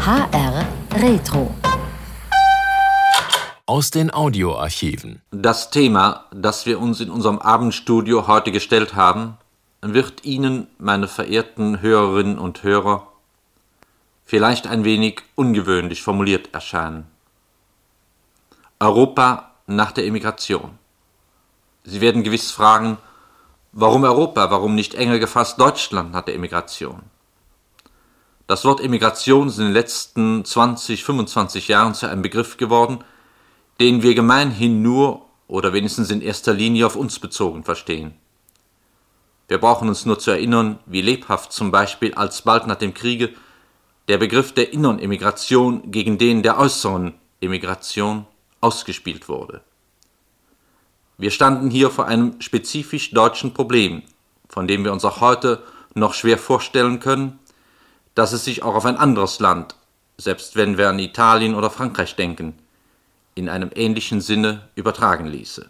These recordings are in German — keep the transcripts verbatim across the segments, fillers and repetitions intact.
H R Retro. Aus den Audioarchiven. Das Thema, das wir uns in unserem Abendstudio heute gestellt haben, wird Ihnen, meine verehrten Hörerinnen und Hörer, vielleicht ein wenig ungewöhnlich formuliert erscheinen. Europa nach der Emigration. Sie werden gewiss fragen, warum Europa, warum nicht enger gefasst Deutschland nach der Emigration? Das Wort Emigration ist in den letzten zwanzig, fünfundzwanzig Jahren zu einem Begriff geworden, den wir gemeinhin nur oder wenigstens in erster Linie auf uns bezogen verstehen. Wir brauchen uns nur zu erinnern, wie lebhaft zum Beispiel alsbald nach dem Kriege der Begriff der inneren Emigration gegen den der äußeren Emigration ausgespielt wurde. Wir standen hier vor einem spezifisch deutschen Problem, von dem wir uns auch heute noch schwer vorstellen können, dass es sich auch auf ein anderes Land, selbst wenn wir an Italien oder Frankreich denken, in einem ähnlichen Sinne übertragen ließe.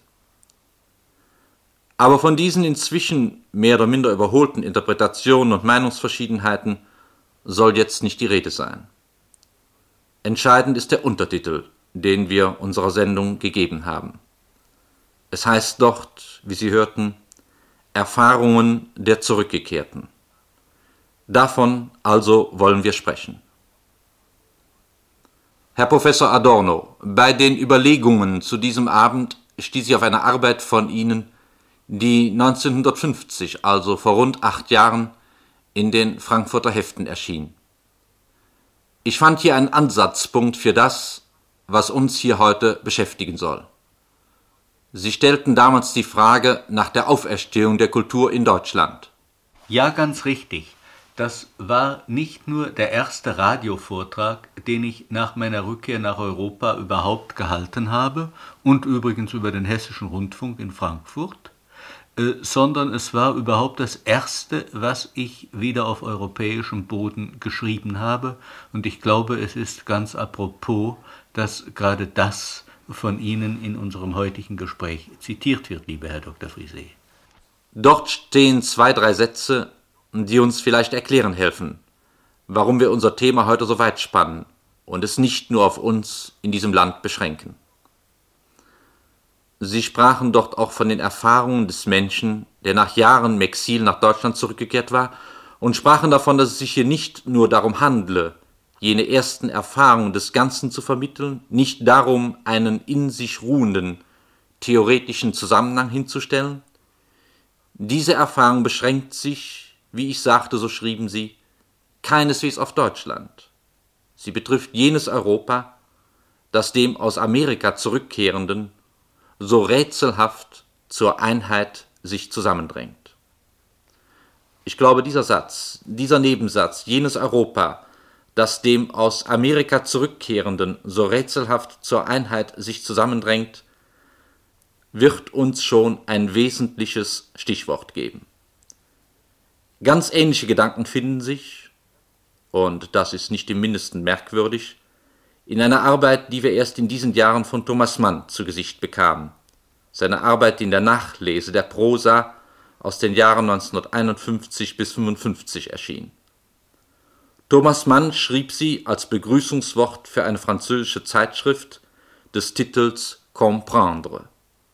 Aber von diesen inzwischen mehr oder minder überholten Interpretationen und Meinungsverschiedenheiten soll jetzt nicht die Rede sein. Entscheidend ist der Untertitel, den wir unserer Sendung gegeben haben. Es heißt dort, wie Sie hörten, Erfahrungen der Zurückgekehrten. Davon also wollen wir sprechen. Herr Professor Adorno, bei den Überlegungen zu diesem Abend stieß ich auf eine Arbeit von Ihnen, die neunzehnhundertfünfzig, also vor rund acht Jahren, in den Frankfurter Heften erschien. Ich fand hier einen Ansatzpunkt für das, was uns hier heute beschäftigen soll. Sie stellten damals die Frage nach der Auferstehung der Kultur in Deutschland. Ja, ganz richtig. Das war nicht nur der erste Radiovortrag, den ich nach meiner Rückkehr nach Europa überhaupt gehalten habe und übrigens über den Hessischen Rundfunk in Frankfurt, äh, sondern es war überhaupt das erste, was ich wieder auf europäischem Boden geschrieben habe. Und ich glaube, es ist ganz apropos, dass gerade das von Ihnen in unserem heutigen Gespräch zitiert wird, lieber Herr Doktor Frisé. Dort stehen zwei, drei Sätze, die uns vielleicht erklären helfen, warum wir unser Thema heute so weit spannen und es nicht nur auf uns in diesem Land beschränken. Sie sprachen dort auch von den Erfahrungen des Menschen, der nach Jahren im Exil nach Deutschland zurückgekehrt war, und sprachen davon, dass es sich hier nicht nur darum handle, jene ersten Erfahrungen des Ganzen zu vermitteln, nicht darum, einen in sich ruhenden, theoretischen Zusammenhang hinzustellen. Diese Erfahrung beschränkt sich, wie ich sagte, so schrieben sie, keineswegs auf Deutschland. Sie betrifft jenes Europa, das dem aus Amerika Zurückkehrenden so rätselhaft zur Einheit sich zusammendrängt. Ich glaube, dieser Satz, dieser Nebensatz, jenes Europa, das dem aus Amerika Zurückkehrenden so rätselhaft zur Einheit sich zusammendrängt, wird uns schon ein wesentliches Stichwort geben. Ganz ähnliche Gedanken finden sich, und das ist nicht im Mindesten merkwürdig, in einer Arbeit, die wir erst in diesen Jahren von Thomas Mann zu Gesicht bekamen, seine Arbeit in der Nachlese der Prosa aus den Jahren neunzehnhunderteinundfünfzig bis fünfundfünfzig erschien. Thomas Mann schrieb sie als Begrüßungswort für eine französische Zeitschrift des Titels Comprendre.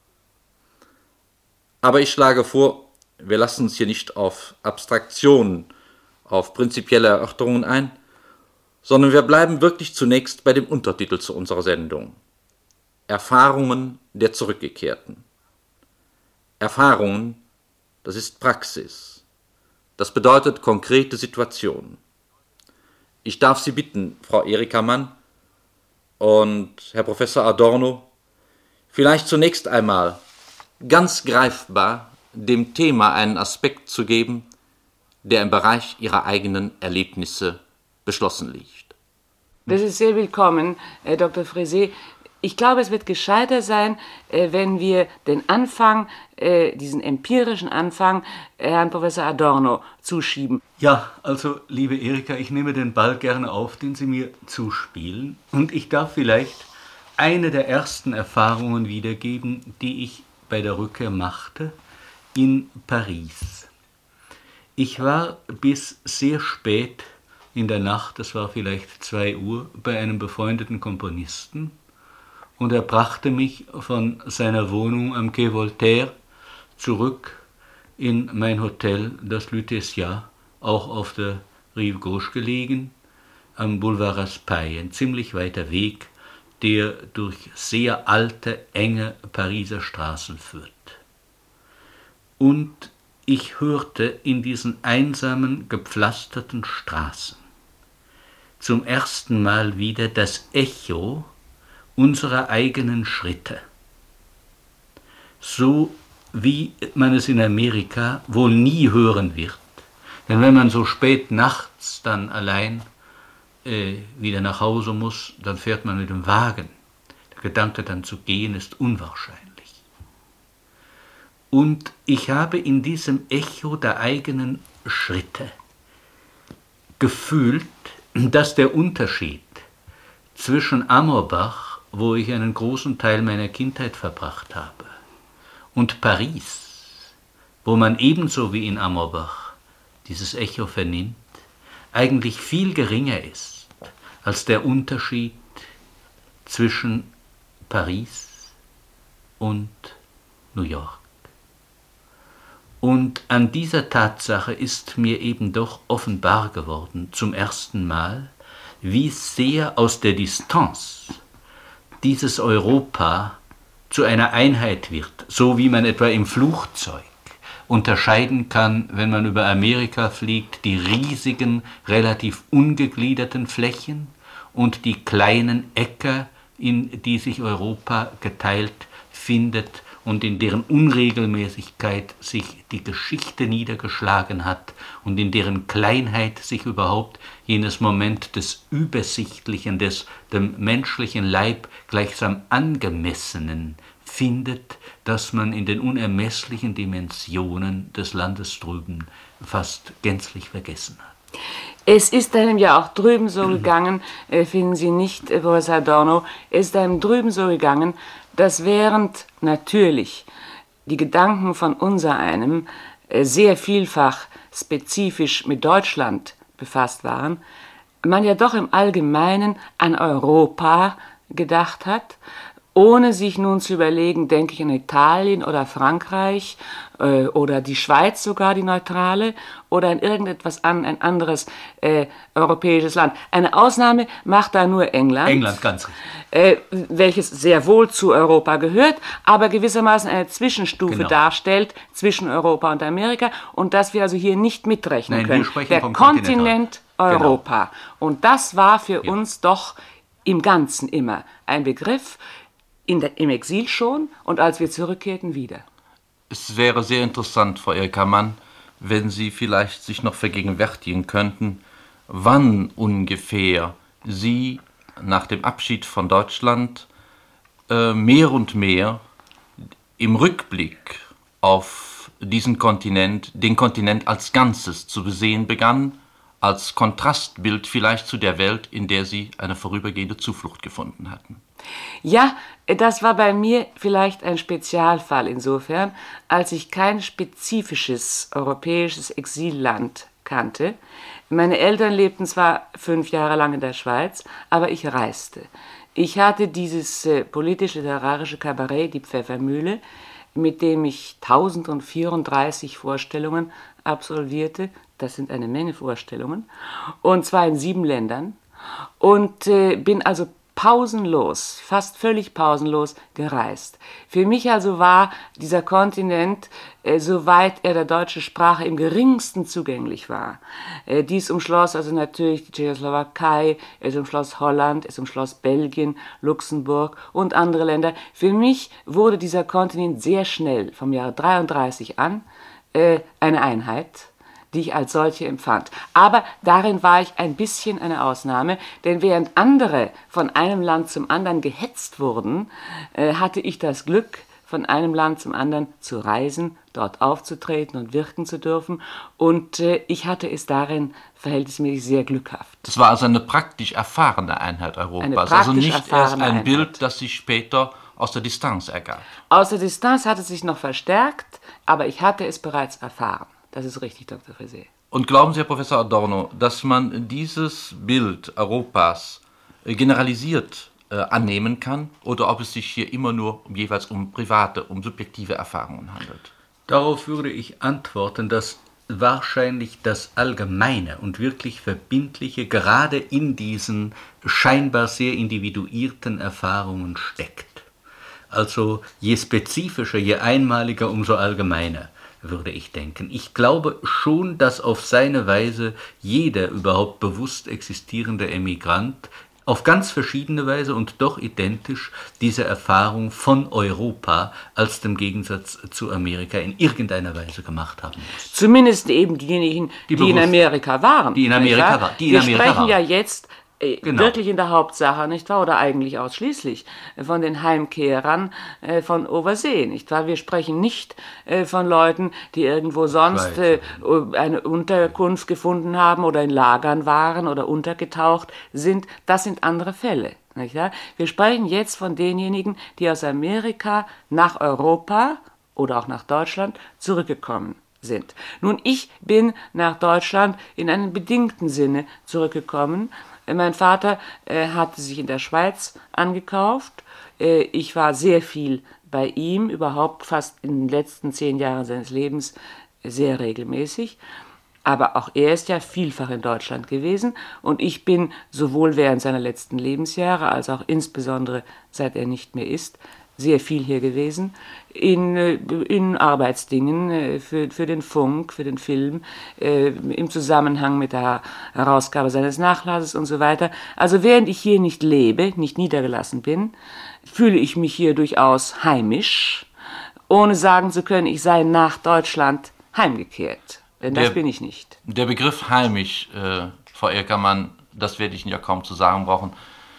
Aber ich schlage vor, wir lassen uns hier nicht auf Abstraktionen, auf prinzipielle Erörterungen ein, sondern wir bleiben wirklich zunächst bei dem Untertitel zu unserer Sendung. Erfahrungen der Zurückgekehrten. Erfahrungen, das ist Praxis. Das bedeutet konkrete Situationen. Ich darf Sie bitten, Frau Erika Mann und Herr Professor Adorno, vielleicht zunächst einmal ganz greifbar dem Thema einen Aspekt zu geben, der im Bereich Ihrer eigenen Erlebnisse beschlossen liegt. Das ist sehr willkommen, Herr Doktor Frisé. Ich glaube, es wird gescheiter sein, wenn wir den Anfang, diesen empirischen Anfang, Herrn Professor Adorno zuschieben. Ja, also, liebe Erika, ich nehme den Ball gerne auf, den Sie mir zuspielen. Und ich darf vielleicht eine der ersten Erfahrungen wiedergeben, die ich bei der Rückkehr machte, in Paris. Ich war bis sehr spät in der Nacht, das war vielleicht zwei Uhr, bei einem befreundeten Komponisten, und er brachte mich von seiner Wohnung am Quai Voltaire zurück in mein Hotel, das Lutetia, auch auf der Rive Gauche gelegen, am Boulevard Raspail, ein ziemlich weiter Weg, der durch sehr alte, enge Pariser Straßen führt. Und ich hörte in diesen einsamen, gepflasterten Straßen zum ersten Mal wieder das Echo unserer eigenen Schritte, so wie man es in Amerika wohl nie hören wird. Denn wenn man so spät nachts dann allein äh, wieder nach Hause muss, dann fährt man mit dem Wagen. Der Gedanke dann zu gehen ist unwahrscheinlich. Und ich habe in diesem Echo der eigenen Schritte gefühlt, dass der Unterschied zwischen Amorbach, wo ich einen großen Teil meiner Kindheit verbracht habe, und Paris, wo man ebenso wie in Amorbach dieses Echo vernimmt, eigentlich viel geringer ist als der Unterschied zwischen Paris und New York. Und an dieser Tatsache ist mir eben doch offenbar geworden, zum ersten Mal, wie sehr aus der Distanz dieses Europa zu einer Einheit wird, so wie man etwa im Flugzeug unterscheiden kann, wenn man über Amerika fliegt, die riesigen, relativ ungegliederten Flächen und die kleinen Äcker, in die sich Europa geteilt findet und in deren Unregelmäßigkeit sich die Geschichte niedergeschlagen hat und in deren Kleinheit sich überhaupt jenes Moment des Übersichtlichen, des dem menschlichen Leib gleichsam angemessenen findet, dass man in den unermesslichen Dimensionen des Landes drüben fast gänzlich vergessen hat. Es ist einem ja auch drüben so gegangen, äh, finden Sie nicht, äh, Professor Adorno, es ist einem drüben so gegangen, dass während natürlich die Gedanken von unsereinem äh, sehr vielfach spezifisch mit Deutschland befasst waren, man ja doch im Allgemeinen an Europa gedacht hat, ohne sich nun zu überlegen, denke ich an Italien oder Frankreich äh, oder die Schweiz sogar, die neutrale, oder an irgendetwas an, ein anderes äh, europäisches Land. Eine Ausnahme macht da nur England. England, ganz richtig. Äh, welches sehr wohl zu Europa gehört, aber gewissermaßen eine Zwischenstufe Genau. darstellt zwischen Europa und Amerika und dass wir also hier nicht mitrechnen Nein, können. wir sprechen Der vom Kontinent Kontinental. Europa. Genau. Und das war für Ja. uns doch im Ganzen immer ein Begriff, in der, im Exil schon und als wir zurückkehrten wieder. Es wäre sehr interessant, Frau Erika Mann, wenn Sie vielleicht sich noch vergegenwärtigen könnten, wann ungefähr Sie nach dem Abschied von Deutschland äh, mehr und mehr im Rückblick auf diesen Kontinent, den Kontinent als Ganzes zu besehen begannen, als Kontrastbild vielleicht zu der Welt, in der Sie eine vorübergehende Zuflucht gefunden hatten. Ja, das war bei mir vielleicht ein Spezialfall insofern, als ich kein spezifisches europäisches Exilland kannte. Meine Eltern lebten zwar fünf Jahre lang in der Schweiz, aber ich reiste. Ich hatte dieses äh, politisch-literarische Kabarett, die Pfeffermühle, mit dem ich tausendvierunddreißig Vorstellungen absolvierte. Das sind eine Menge Vorstellungen. Und zwar in sieben Ländern. Und äh, bin also pausenlos, fast völlig pausenlos gereist. Für mich also war dieser Kontinent, äh, soweit er der deutschen Sprache im geringsten zugänglich war. Äh, dies umschloss also natürlich die Tschechoslowakei, es umschloss Holland, es umschloss Belgien, Luxemburg und andere Länder. Für mich wurde dieser Kontinent sehr schnell, vom Jahre dreiunddreißig an, äh, eine Einheit, die ich als solche empfand. Aber darin war ich ein bisschen eine Ausnahme, denn während andere von einem Land zum anderen gehetzt wurden, äh, hatte ich das Glück, von einem Land zum anderen zu reisen, dort aufzutreten und wirken zu dürfen. Und äh, ich hatte es darin verhältnismäßig sehr glückhaft. Das war also eine praktisch erfahrene Einheit Europas, Eine praktisch also nicht erst erfahrene ein Einheit. Bild, das sich später aus der Distanz ergab. Aus der Distanz hat es sich noch verstärkt, aber ich hatte es bereits erfahren. Das ist richtig, Doktor Frisé. Und glauben Sie, Herr Professor Adorno, dass man dieses Bild Europas generalisiert äh, annehmen kann oder ob es sich hier immer nur um, jeweils um private, um subjektive Erfahrungen handelt? Darauf würde ich antworten, dass wahrscheinlich das Allgemeine und wirklich Verbindliche gerade in diesen scheinbar sehr individuierten Erfahrungen steckt. Also je spezifischer, je einmaliger, umso allgemeiner, würde ich denken. Ich glaube schon, dass auf seine Weise jeder überhaupt bewusst existierende Emigrant auf ganz verschiedene Weise und doch identisch diese Erfahrung von Europa als dem Gegensatz zu Amerika in irgendeiner Weise gemacht haben muss. Zumindest eben diejenigen, die, die in Amerika waren. Die in Amerika waren. Die in Wir Amerika sprechen waren. ja jetzt äh, Genau. wirklich in der Hauptsache, nicht wahr, oder eigentlich ausschließlich von den Heimkehrern äh, von Oversee, nicht wahr? Wir sprechen nicht äh, von Leuten, die irgendwo sonst äh, eine Unterkunft gefunden haben oder in Lagern waren oder untergetaucht sind. Das sind andere Fälle, nicht wahr? Wir sprechen jetzt von denjenigen, die aus Amerika nach Europa oder auch nach Deutschland zurückgekommen sind. Nun, ich bin nach Deutschland in einem bedingten Sinne zurückgekommen. Mein Vater äh, hatte sich in der Schweiz angekauft. Äh, ich war sehr viel bei ihm, überhaupt fast in den letzten zehn Jahren seines Lebens sehr regelmäßig. Aber auch er ist ja vielfach in Deutschland gewesen und ich bin sowohl während seiner letzten Lebensjahre als auch insbesondere seit er nicht mehr ist, sehr viel hier gewesen, in, in Arbeitsdingen, für, für den Funk, für den Film, äh, im Zusammenhang mit der Herausgabe seines Nachlasses und so weiter. Also während ich hier nicht lebe, nicht niedergelassen bin, fühle ich mich hier durchaus heimisch, ohne sagen zu können, ich sei nach Deutschland heimgekehrt. Denn das Der- bin ich nicht. Der Begriff heimisch, äh, Frau Eckermann, das werde ich Ihnen ja kaum zu sagen brauchen,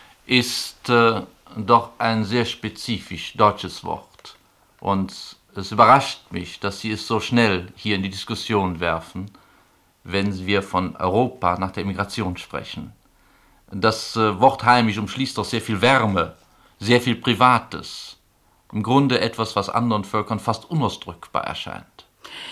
ist äh, doch ein sehr spezifisch deutsches Wort. Und es überrascht mich, dass Sie es so schnell hier in die Diskussion werfen, wenn wir von Europa nach der Immigration sprechen. Das äh, Wort heimisch umschließt doch sehr viel Wärme, sehr viel Privates. Im Grunde etwas, was anderen Völkern fast unausdrückbar erscheint.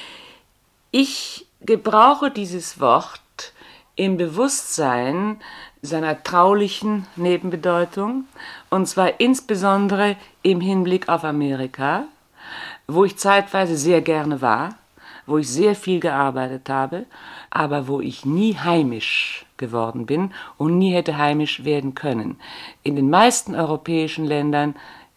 Ich gebrauche dieses Wort im Bewusstsein seiner traulichen Nebenbedeutung, und zwar insbesondere im Hinblick auf Amerika, wo ich zeitweise sehr gerne war, wo ich sehr viel gearbeitet habe, aber wo ich nie heimisch geworden bin und nie hätte heimisch werden können. In den meisten europäischen Ländern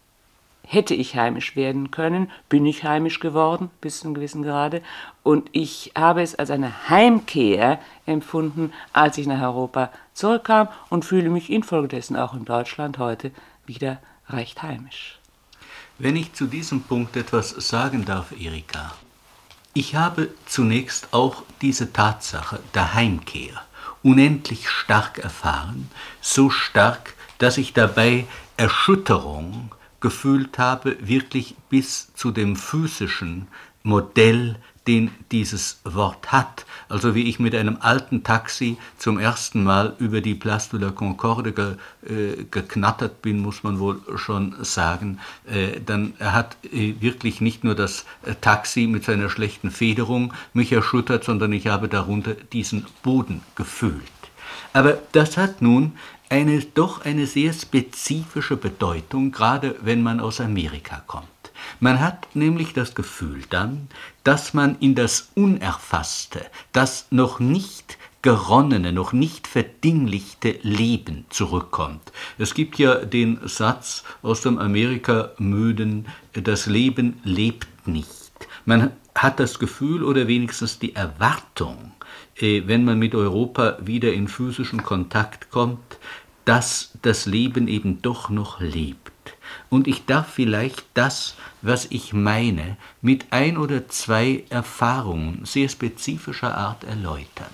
hätte ich heimisch werden können, bin ich heimisch geworden, bis zu einem gewissen Grade. Und ich habe es als eine Heimkehr empfunden, als ich nach Europa zurückkam und fühle mich infolgedessen auch in Deutschland heute wieder recht heimisch. Wenn ich zu diesem Punkt etwas sagen darf, Erika. Ich habe zunächst auch diese Tatsache der Heimkehr unendlich stark erfahren, so stark, dass ich dabei Erschütterung gefühlt habe, wirklich bis zu dem physischen Modell, den dieses Wort hat. Also wie ich mit einem alten Taxi zum ersten Mal über die Place de la Concorde ge, äh, geknattert bin, muss man wohl schon sagen, äh, dann hat äh, wirklich nicht nur das äh, Taxi mit seiner schlechten Federung mich erschüttert, sondern ich habe darunter diesen Boden gefühlt. Aber das hat nun eine, doch eine sehr spezifische Bedeutung, gerade wenn man aus Amerika kommt. Man hat nämlich das Gefühl dann, dass man in das Unerfasste, das noch nicht geronnene, noch nicht verdinglichte Leben zurückkommt. Es gibt ja den Satz aus dem Amerika-Müden, das Leben lebt nicht. Man hat das Gefühl oder wenigstens die Erwartung, wenn man mit Europa wieder in physischen Kontakt kommt, dass das Leben eben doch noch lebt. Und ich darf vielleicht das, was ich meine, mit ein oder zwei Erfahrungen sehr spezifischer Art erläutern.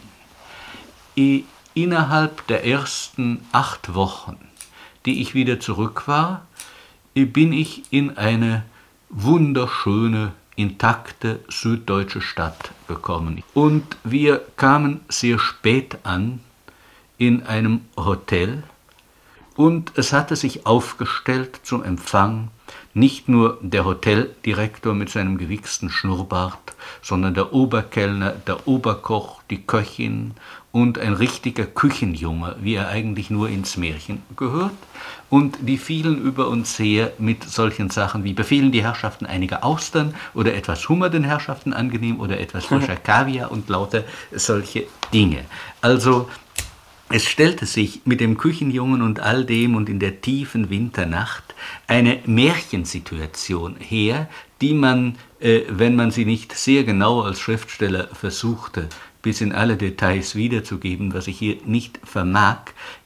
Innerhalb der ersten acht Wochen, die ich wieder zurück war, bin ich in eine wunderschöne, intakte süddeutsche Stadt gekommen. Und wir kamen sehr spät an in einem Hotel. und es hatte sich aufgestellt zum Empfang nicht nur der Hoteldirektor mit seinem gewichsten Schnurrbart, sondern der Oberkellner, der Oberkoch, die Köchin und ein richtiger Küchenjunge, wie er eigentlich nur ins Märchen gehört. Und die fielen über uns her mit solchen Sachen wie: befehlen die Herrschaften einige Austern oder etwas Hummer den Herrschaften angenehm oder etwas frischer Kaviar und lauter solche Dinge. Also es stellte sich mit dem Küchenjungen und all dem und in der tiefen Winternacht eine Märchensituation her, die man, äh, wenn man sie nicht sehr genau als Schriftsteller versuchte, bis in alle Details wiederzugeben, was ich hier nicht vermag,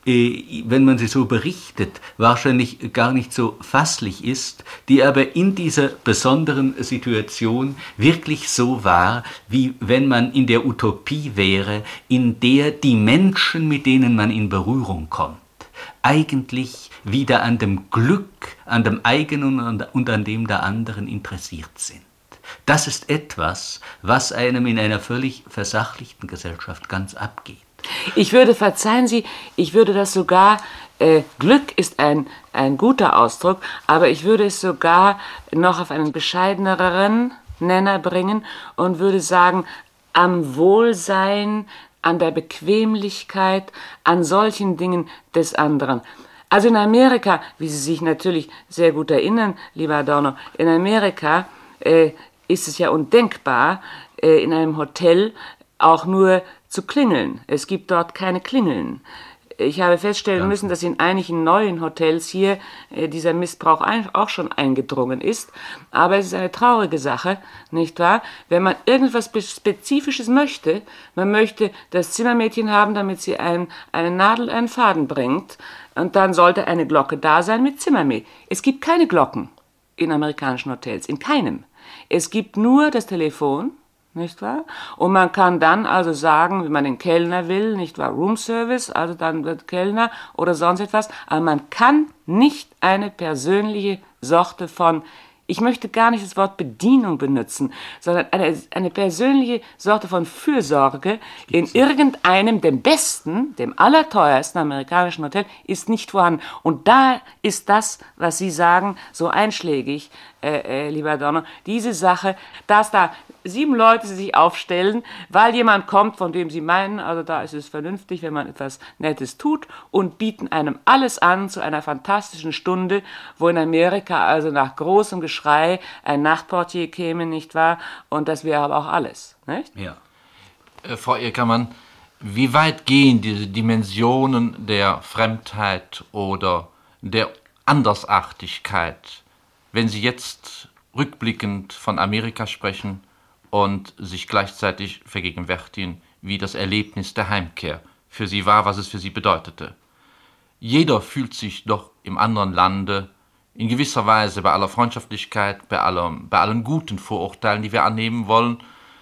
äh, wenn man sie so berichtet, wahrscheinlich gar nicht so fasslich ist, die aber in dieser besonderen Situation wirklich so war, wie wenn man in der Utopie wäre, in der die Menschen, mit denen man in Berührung kommt, eigentlich wieder an dem Glück, an dem eigenen und an dem der anderen interessiert sind. Das ist etwas, was einem in einer völlig versachlichten Gesellschaft ganz abgeht. Ich würde, verzeihen Sie, ich würde das sogar, äh, Glück ist ein, ein guter Ausdruck, aber ich würde es sogar noch auf einen bescheideneren Nenner bringen und würde sagen, am Wohlsein, an der Bequemlichkeit, an solchen Dingen des anderen. Also in Amerika, wie Sie sich natürlich sehr gut erinnern, lieber Adorno, in Amerika äh, ist es ja undenkbar, äh, in einem Hotel auch nur zu klingeln. Es gibt dort keine Klingeln. Ich habe feststellen müssen, dass in einigen neuen Hotels hier äh, dieser Missbrauch ein, auch schon eingedrungen ist. Aber es ist eine traurige Sache, nicht wahr? Wenn man irgendwas Spezifisches möchte, man möchte das Zimmermädchen haben, damit sie ein, eine Nadel, einen Faden bringt, und dann sollte eine Glocke da sein mit Zimmermädchen. Es gibt keine Glocken in amerikanischen Hotels, in keinem. Es gibt nur das Telefon, nicht wahr? Und man kann dann also sagen, wenn man den Kellner will, nicht wahr, Room Service, also dann wird Kellner oder sonst etwas, aber man kann nicht eine persönliche Sorte von, ich möchte gar nicht das Wort Bedienung benutzen, sondern eine, eine persönliche Sorte von Fürsorge in irgendeinem, dem besten, dem allerteuersten amerikanischen Hotel, ist nicht vorhanden. Und da ist das, was Sie sagen, so einschlägig, äh, äh, lieber Adorno, diese Sache, dass da sieben Leute sich aufstellen, weil jemand kommt, von dem sie meinen, also da ist es vernünftig, wenn man etwas Nettes tut, und bieten einem alles an zu einer fantastischen Stunde, wo in Amerika also nach großem Geschrei ein Nachtportier käme, nicht wahr? Und das wäre aber auch alles, nicht? Ja. Äh, Frau Eckermann, wie weit gehen diese Dimensionen der Fremdheit oder der Andersartigkeit, wenn Sie jetzt rückblickend von Amerika sprechen und sich gleichzeitig vergegenwärtigen, wie das Erlebnis der Heimkehr für Sie war, was es für Sie bedeutete? Jeder fühlt sich doch im anderen Lande in gewisser Weise, bei aller Freundschaftlichkeit, bei, allem, bei allen guten Vorurteilen, die wir annehmen wollen,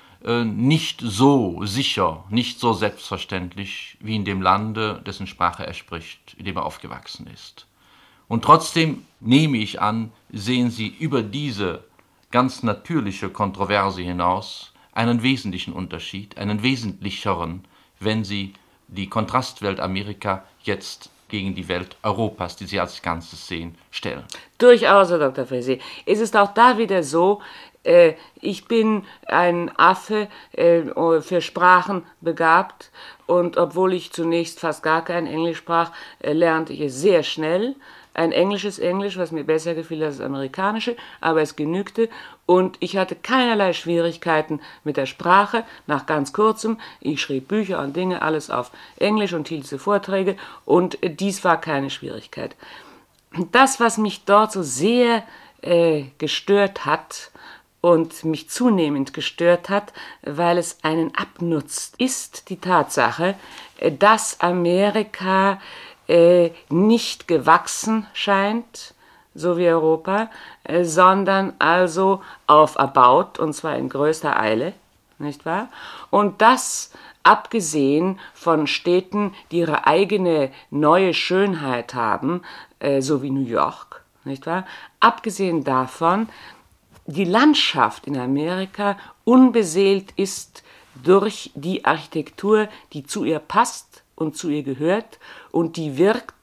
nicht so sicher, nicht so selbstverständlich wie in dem Lande, dessen Sprache er spricht, in dem er aufgewachsen ist. Und trotzdem, nehme ich an, sehen Sie über diese ganz natürliche Kontroverse hinaus einen wesentlichen Unterschied, einen wesentlicheren, wenn Sie die Kontrastwelt Amerika jetzt gegen die Welt Europas, die Sie als Ganzes sehen, stellen. Durchaus, Herr Doktor Frese. Es ist auch da wieder so, äh, ich bin ein Affe, äh, für Sprachen begabt, und obwohl ich zunächst fast gar kein Englisch sprach, äh, lernte ich es sehr schnell. Ein englisches Englisch, was mir besser gefiel als das amerikanische, aber es genügte, und ich hatte keinerlei Schwierigkeiten mit der Sprache. Nach ganz kurzem, ich schrieb Bücher und Dinge, alles auf Englisch und hielt diese Vorträge, und dies war keine Schwierigkeit. Das, was mich dort so sehr äh, gestört hat und mich zunehmend gestört hat, weil es einen abnutzt, ist die Tatsache, dass Amerika Äh, nicht gewachsen scheint, so wie Europa, äh, sondern also auferbaut, und zwar in größter Eile, nicht wahr? Und das abgesehen von Städten, die ihre eigene neue Schönheit haben, äh, so wie New York, nicht wahr? Abgesehen davon, die Landschaft in Amerika unbeseelt ist durch die Architektur, die zu ihr passt und zu ihr gehört, und die wirkt,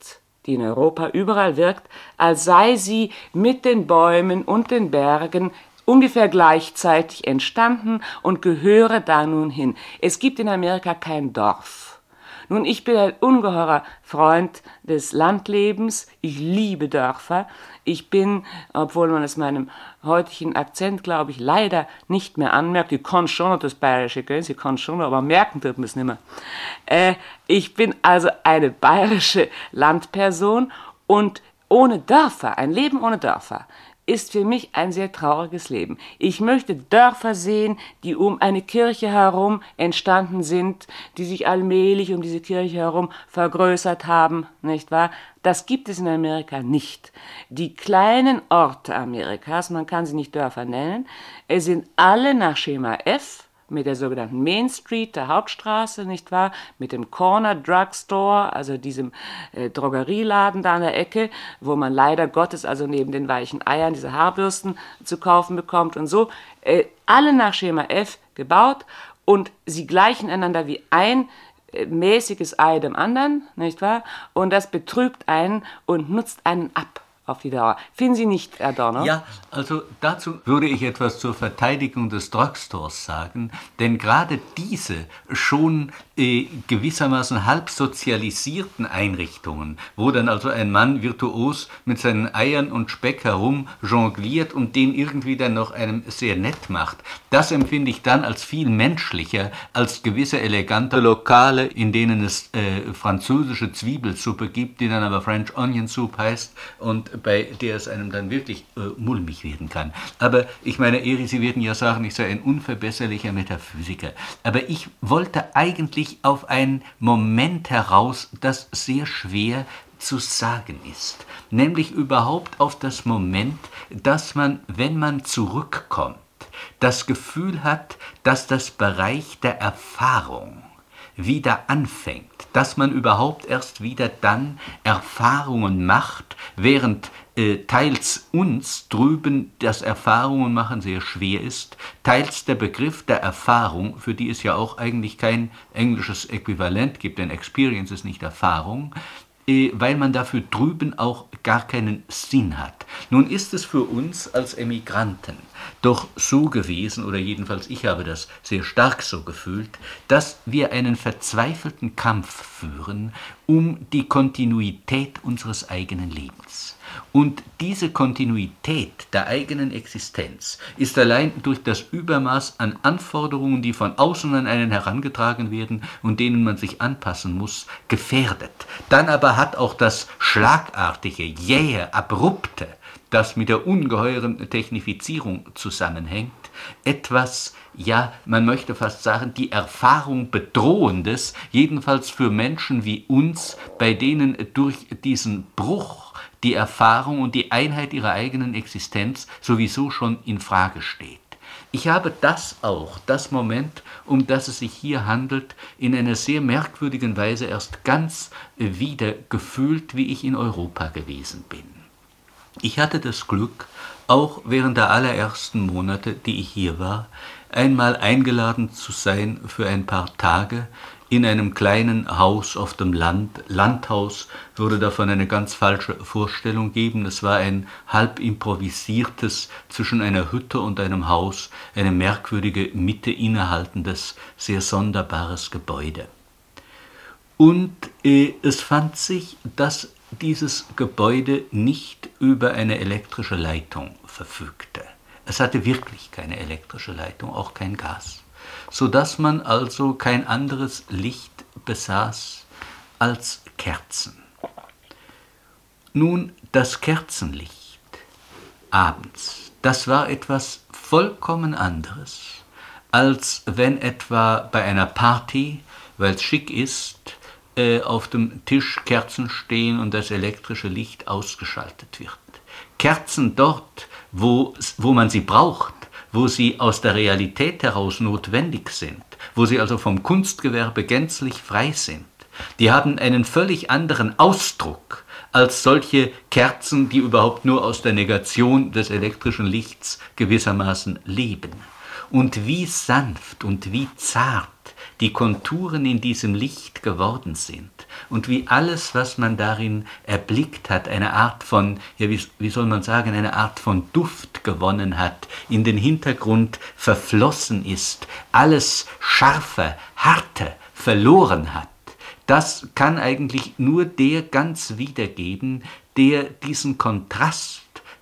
die in Europa überall wirkt, als sei sie mit den Bäumen und den Bergen ungefähr gleichzeitig entstanden und gehöre da nun hin. Es gibt in Amerika kein Dorf. Nun, ich bin ein ungeheurer Freund des Landlebens. Ich liebe Dörfer. Ich bin, obwohl man es meinem heutigen Akzent, glaube ich, leider nicht mehr anmerkt, ich kann schon noch das Bayerische können, ich kann schon noch, aber merken tut man es nicht mehr. Äh, ich bin also eine bayerische Landperson und ohne Dörfer, ein Leben ohne Dörfer, ist für mich ein sehr trauriges Leben. Ich möchte Dörfer sehen, die um eine Kirche herum entstanden sind, die sich allmählich um diese Kirche herum vergrößert haben, nicht wahr? Das gibt es in Amerika nicht. Die kleinen Orte Amerikas, man kann sie nicht Dörfer nennen, sind alle nach Schema F, mit der sogenannten Main Street, der Hauptstraße, nicht wahr, mit dem Corner Drugstore, also diesem äh, Drogerieladen da an der Ecke, wo man leider Gottes also neben den weichen Eiern diese Haarbürsten zu kaufen bekommt und so, äh, alle nach Schema F gebaut und sie gleichen einander wie ein äh, mäßiges Ei dem anderen, nicht wahr, und das betrübt einen und nutzt einen ab auf die Dauer. Finden Sie nicht, Adorno? Ja, also dazu würde ich etwas zur Verteidigung des Drugstores sagen, denn gerade diese schon äh, gewissermaßen halb sozialisierten Einrichtungen, wo dann also ein Mann virtuos mit seinen Eiern und Speck herum jongliert und den irgendwie dann noch einem sehr nett macht, das empfinde ich dann als viel menschlicher als gewisse elegante Lokale, in denen es äh, französische Zwiebelsuppe gibt, die dann aber French Onion Soup heißt und bei der es einem dann wirklich äh, mulmig werden kann. Aber ich meine, Eri, Sie werden ja sagen, ich sei ein unverbesserlicher Metaphysiker. Aber ich wollte eigentlich auf einen Moment heraus, das sehr schwer zu sagen ist. Nämlich überhaupt auf das Moment, dass man, wenn man zurückkommt, das Gefühl hat, dass das Bereich der Erfahrung wieder anfängt, dass man überhaupt erst wieder dann Erfahrungen macht, während äh, teils uns drüben das Erfahrungen machen sehr schwer ist, teils der Begriff der Erfahrung, für die es ja auch eigentlich kein englisches Äquivalent gibt, denn Experience ist nicht Erfahrung, äh, weil man dafür drüben auch gar keinen Sinn hat. Nun ist es für uns als Emigranten doch so gewesen, oder jedenfalls ich habe das sehr stark so gefühlt, dass wir einen verzweifelten Kampf führen um die Kontinuität unseres eigenen Lebens. Und diese Kontinuität der eigenen Existenz ist allein durch das Übermaß an Anforderungen, die von außen an einen herangetragen werden und denen man sich anpassen muss, gefährdet. Dann aber hat auch das schlagartige, jähe, abrupte, das mit der ungeheuren Technifizierung zusammenhängt, etwas, ja, man möchte fast sagen, die Erfahrung Bedrohendes, jedenfalls für Menschen wie uns, bei denen durch diesen Bruch die Erfahrung und die Einheit ihrer eigenen Existenz sowieso schon in Frage steht. Ich habe das auch, das Moment, um das es sich hier handelt, in einer sehr merkwürdigen Weise erst ganz wieder gefühlt, wie ich in Europa gewesen bin. Ich hatte das Glück, auch während der allerersten Monate, die ich hier war, einmal eingeladen zu sein für ein paar Tage in einem kleinen Haus auf dem Land. Landhaus würde davon eine ganz falsche Vorstellung geben. Es war ein halb improvisiertes, zwischen einer Hütte und einem Haus, eine merkwürdige Mitte innehaltendes, sehr sonderbares Gebäude. Und äh, es fand sich, dass dieses Gebäude nicht über eine elektrische Leitung verfügte. Es hatte wirklich keine elektrische Leitung, auch kein Gas, sodass man also kein anderes Licht besaß als Kerzen. Nun, das Kerzenlicht abends, das war etwas vollkommen anderes, als wenn etwa bei einer Party, weil es schick ist, auf dem Tisch Kerzen stehen und das elektrische Licht ausgeschaltet wird. Kerzen dort, wo, wo man sie braucht, wo sie aus der Realität heraus notwendig sind, wo sie also vom Kunstgewerbe gänzlich frei sind, die haben einen völlig anderen Ausdruck als solche Kerzen, die überhaupt nur aus der Negation des elektrischen Lichts gewissermaßen leben. Und wie sanft und wie zart die Konturen in diesem Licht geworden sind, und wie alles, was man darin erblickt hat, eine Art von, ja, wie, wie soll man sagen, eine Art von Duft gewonnen hat, in den Hintergrund verflossen ist, alles Scharfe, Harte verloren hat. Das kann eigentlich nur der ganz wiedergeben, der diesen Kontrast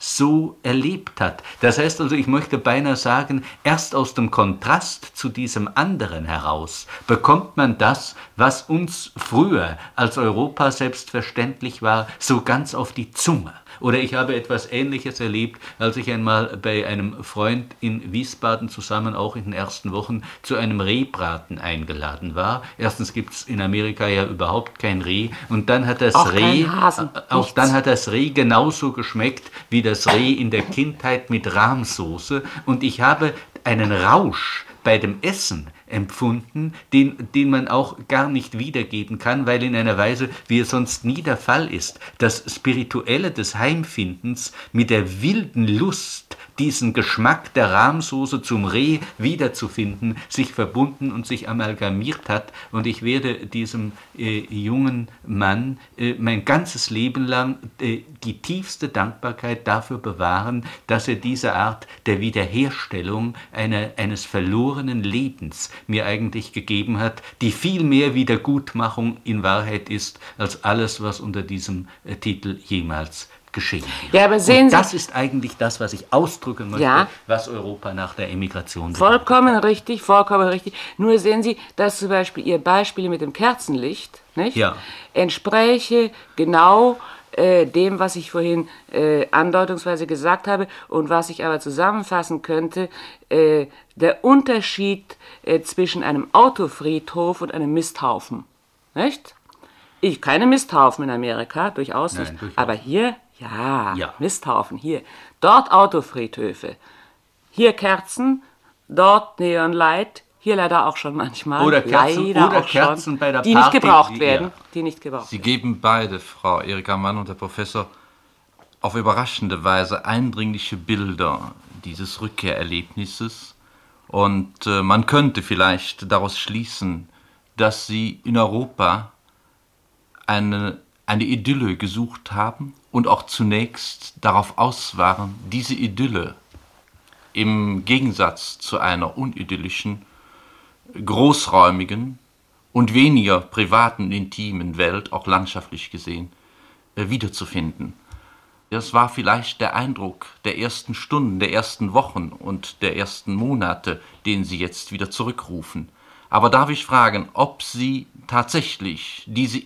so erlebt hat. Das heißt also, ich möchte beinahe sagen, erst aus dem Kontrast zu diesem anderen heraus bekommt man das, was uns früher als Europa selbstverständlich war, so ganz auf die Zunge. Oder ich habe etwas Ähnliches erlebt, als ich einmal bei einem Freund in Wiesbaden zusammen auch in den ersten Wochen zu einem Rehbraten eingeladen war. Erstens gibt es in Amerika ja überhaupt kein Reh und dann hat das auch Reh, kein Hasen, auch nichts. dann hat das Reh genauso geschmeckt wie das Reh in der Kindheit mit Rahmsoße und ich habe einen Rausch bei dem Essen empfunden, den, den man auch gar nicht wiedergeben kann, weil in einer Weise, wie es sonst nie der Fall ist, das Spirituelle des Heimfindens mit der wilden Lust, diesen Geschmack der Rahmsoße zum Reh wiederzufinden, sich verbunden und sich amalgamiert hat. Und ich werde diesem äh, jungen Mann äh, mein ganzes Leben lang äh, die tiefste Dankbarkeit dafür bewahren, dass er diese Art der Wiederherstellung einer, eines verlorenen Lebens mir eigentlich gegeben hat, die viel mehr Wiedergutmachung in Wahrheit ist, als alles, was unter diesem äh, Titel jemals geschehen ist. Ja, aber sehen Und Sie, das ist eigentlich das, was ich ausdrücken möchte, Ja. was Europa nach der Emigration vollkommen richtig, vollkommen richtig. Nur sehen Sie, dass zum Beispiel Ihr Beispiel mit dem Kerzenlicht, nicht? Ja. Entspräche genau äh, dem, was ich vorhin äh, andeutungsweise gesagt habe und was ich aber zusammenfassen könnte, äh, der Unterschied äh, zwischen einem Autofriedhof und einem Misthaufen, nicht? Ich, keine Misthaufen in Amerika, durchaus nicht, Nein, durchaus. aber hier, ja, Ja. Misthaufen, hier. Dort Autofriedhöfe, hier Kerzen, dort Neonlight, hier leider auch schon manchmal. Oder Kerzen- leider oder auch Kerzen schon, bei der die Party, nicht gebraucht die- werden, ja. die nicht gebraucht Sie werden. geben beide, Frau Erika Mann und Herr Professor, auf überraschende Weise eindringliche Bilder dieses Rückkehrerlebnisses. Und äh, man könnte vielleicht daraus schließen, dass Sie in Europa eine, eine Idylle gesucht haben und auch zunächst darauf aus waren, diese Idylle im Gegensatz zu einer unidyllischen, großräumigen und weniger privaten, intimen Welt, auch landschaftlich gesehen, äh, wiederzufinden. Das war vielleicht der Eindruck der ersten Stunden, der ersten Wochen und der ersten Monate, den Sie jetzt wieder zurückrufen. Aber darf ich fragen, ob Sie tatsächlich diese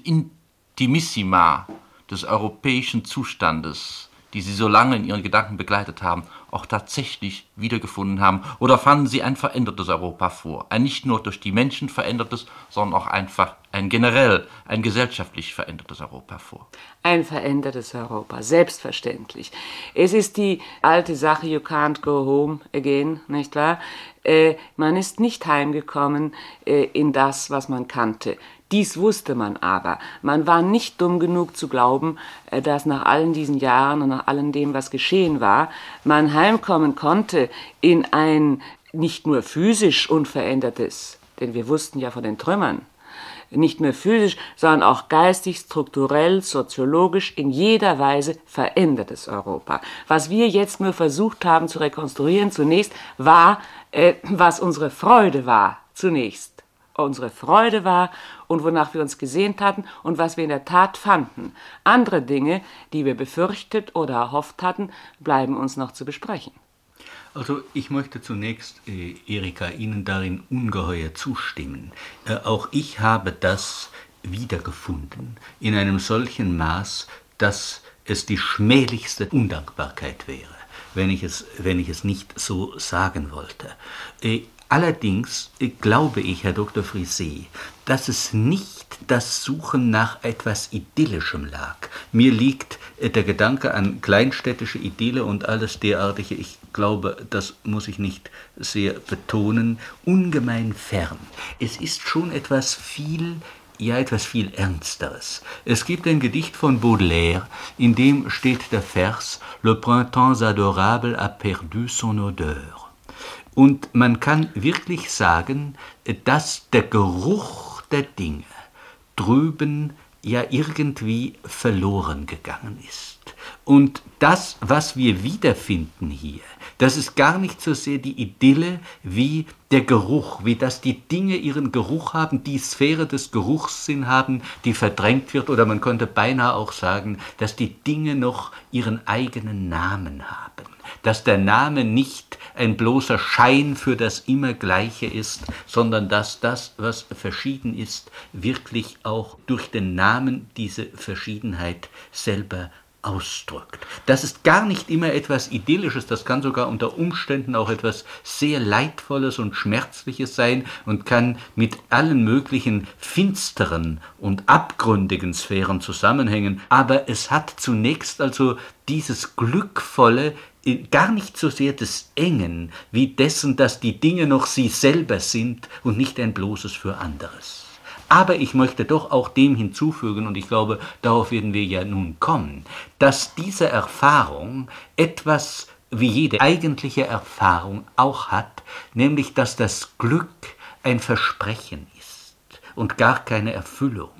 Intimissima des europäischen Zustandes, die Sie so lange in Ihren Gedanken begleitet haben, auch tatsächlich wiedergefunden haben? Oder fanden Sie ein verändertes Europa vor? Ein nicht nur durch die Menschen verändertes, sondern auch einfach ein generell, ein gesellschaftlich verändertes Europa vor? Ein verändertes Europa, selbstverständlich. Es ist die alte Sache, you can't go home again, nicht wahr? Äh, man ist nicht heimgekommen äh, in das, was man kannte. Dies wusste man aber. Man war nicht dumm genug zu glauben, äh, dass nach allen diesen Jahren und nach allem dem, was geschehen war, man heimkommen konnte in ein nicht nur physisch unverändertes, denn wir wussten ja von den Trümmern, nicht nur physisch, sondern auch geistig, strukturell, soziologisch, in jeder Weise verändertes Europa. Was wir jetzt nur versucht haben zu rekonstruieren zunächst, war, äh, was unsere Freude war zunächst. Unsere Freude war und wonach wir uns gesehnt hatten und was wir in der Tat fanden. Andere Dinge, die wir befürchtet oder erhofft hatten, bleiben uns noch zu besprechen. Also ich möchte zunächst, äh, Erika, Ihnen darin ungeheuer zustimmen. Äh, auch ich habe das wiedergefunden in einem solchen Maß, dass es die schmählichste Undankbarkeit wäre, wenn ich es, wenn ich es nicht so sagen wollte. Äh, allerdings äh, glaube ich, Herr Doktor Frisé, dass es nicht das Suchen nach etwas Idyllischem lag. Mir liegt äh, der Gedanke an kleinstädtische Idylle und alles derartige, ich glaube, das muss ich nicht sehr betonen, ungemein fern. Es ist schon etwas viel, ja etwas viel Ernsteres. Es gibt ein Gedicht von Baudelaire, in dem steht der Vers Le printemps adorable a perdu son odeur. Und man kann wirklich sagen, dass der Geruch der Dinge drüben ja irgendwie verloren gegangen ist. Und das, was wir wiederfinden hier, das ist gar nicht so sehr die Idylle wie der Geruch, wie dass die Dinge ihren Geruch haben, die Sphäre des Geruchssinns haben, die verdrängt wird, oder man könnte beinahe auch sagen, dass die Dinge noch ihren eigenen Namen haben, dass der Name nicht ein bloßer Schein für das Immergleiche ist, sondern dass das, was verschieden ist, wirklich auch durch den Namen diese Verschiedenheit selber ausdrückt. Das ist gar nicht immer etwas Idyllisches, das kann sogar unter Umständen auch etwas sehr Leidvolles und Schmerzliches sein und kann mit allen möglichen finsteren und abgründigen Sphären zusammenhängen, aber es hat zunächst also dieses Glückvolle, gar nicht so sehr des Engen, wie dessen, dass die Dinge noch sie selber sind und nicht ein bloßes für anderes. Aber ich möchte doch auch dem hinzufügen, und ich glaube, darauf werden wir ja nun kommen, dass diese Erfahrung etwas wie jede eigentliche Erfahrung auch hat, nämlich dass das Glück ein Versprechen ist und gar keine Erfüllung.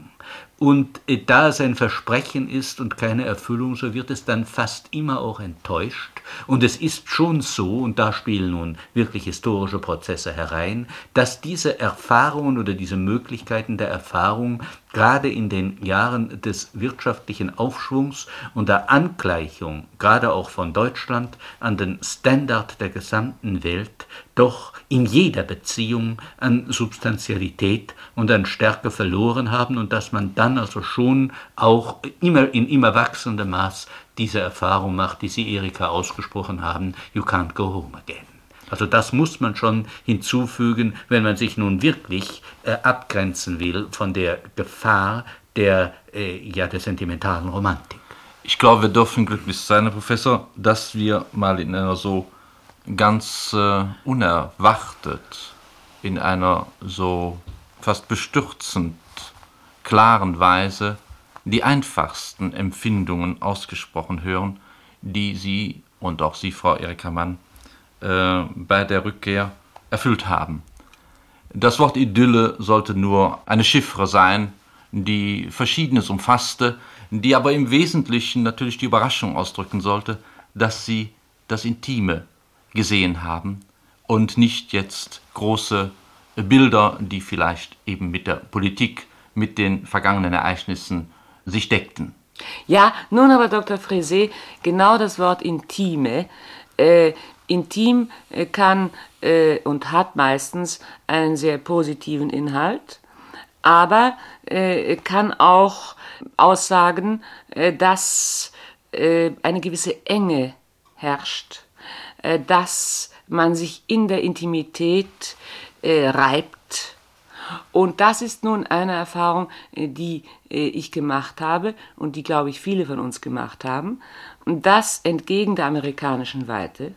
Und da es ein Versprechen ist und keine Erfüllung, so wird es dann fast immer auch enttäuscht. Und es ist schon so, und da spielen nun wirklich historische Prozesse herein, dass diese Erfahrungen oder diese Möglichkeiten der Erfahrung gerade in den Jahren des wirtschaftlichen Aufschwungs und der Angleichung, gerade auch von Deutschland, an den Standard der gesamten Welt, doch in jeder Beziehung an Substantialität und an Stärke verloren haben und dass man dann also schon auch immer in immer wachsendem Maß diese Erfahrung macht, die Sie, Erika, ausgesprochen haben, you can't go home again. Also das muss man schon hinzufügen, wenn man sich nun wirklich äh, abgrenzen will von der Gefahr der, äh, ja, der sentimentalen Romantik. Ich glaube, wir dürfen glücklich sein, Herr Professor, dass wir mal in einer so ganz äh, unerwartet, in einer so fast bestürzend klaren Weise die einfachsten Empfindungen ausgesprochen hören, die Sie und auch Sie, Frau Erika Mann, äh, bei der Rückkehr erfüllt haben. Das Wort Idylle sollte nur eine Chiffre sein, die Verschiedenes umfasste, die aber im Wesentlichen natürlich die Überraschung ausdrücken sollte, dass Sie das Intime gesehen haben und nicht jetzt große Bilder, die vielleicht eben mit der Politik, mit den vergangenen Ereignissen sich deckten. Ja, nun aber, Doktor Frézé, genau das Wort Intime. Äh, intim äh, kann äh, und hat meistens einen sehr positiven Inhalt, aber äh, kann auch aussagen, äh, dass äh, eine gewisse Enge herrscht, äh, dass man sich in der Intimität äh, reibt. Und das ist nun eine Erfahrung, die ich gemacht habe und die, glaube ich, viele von uns gemacht haben. Und das entgegen der amerikanischen Weite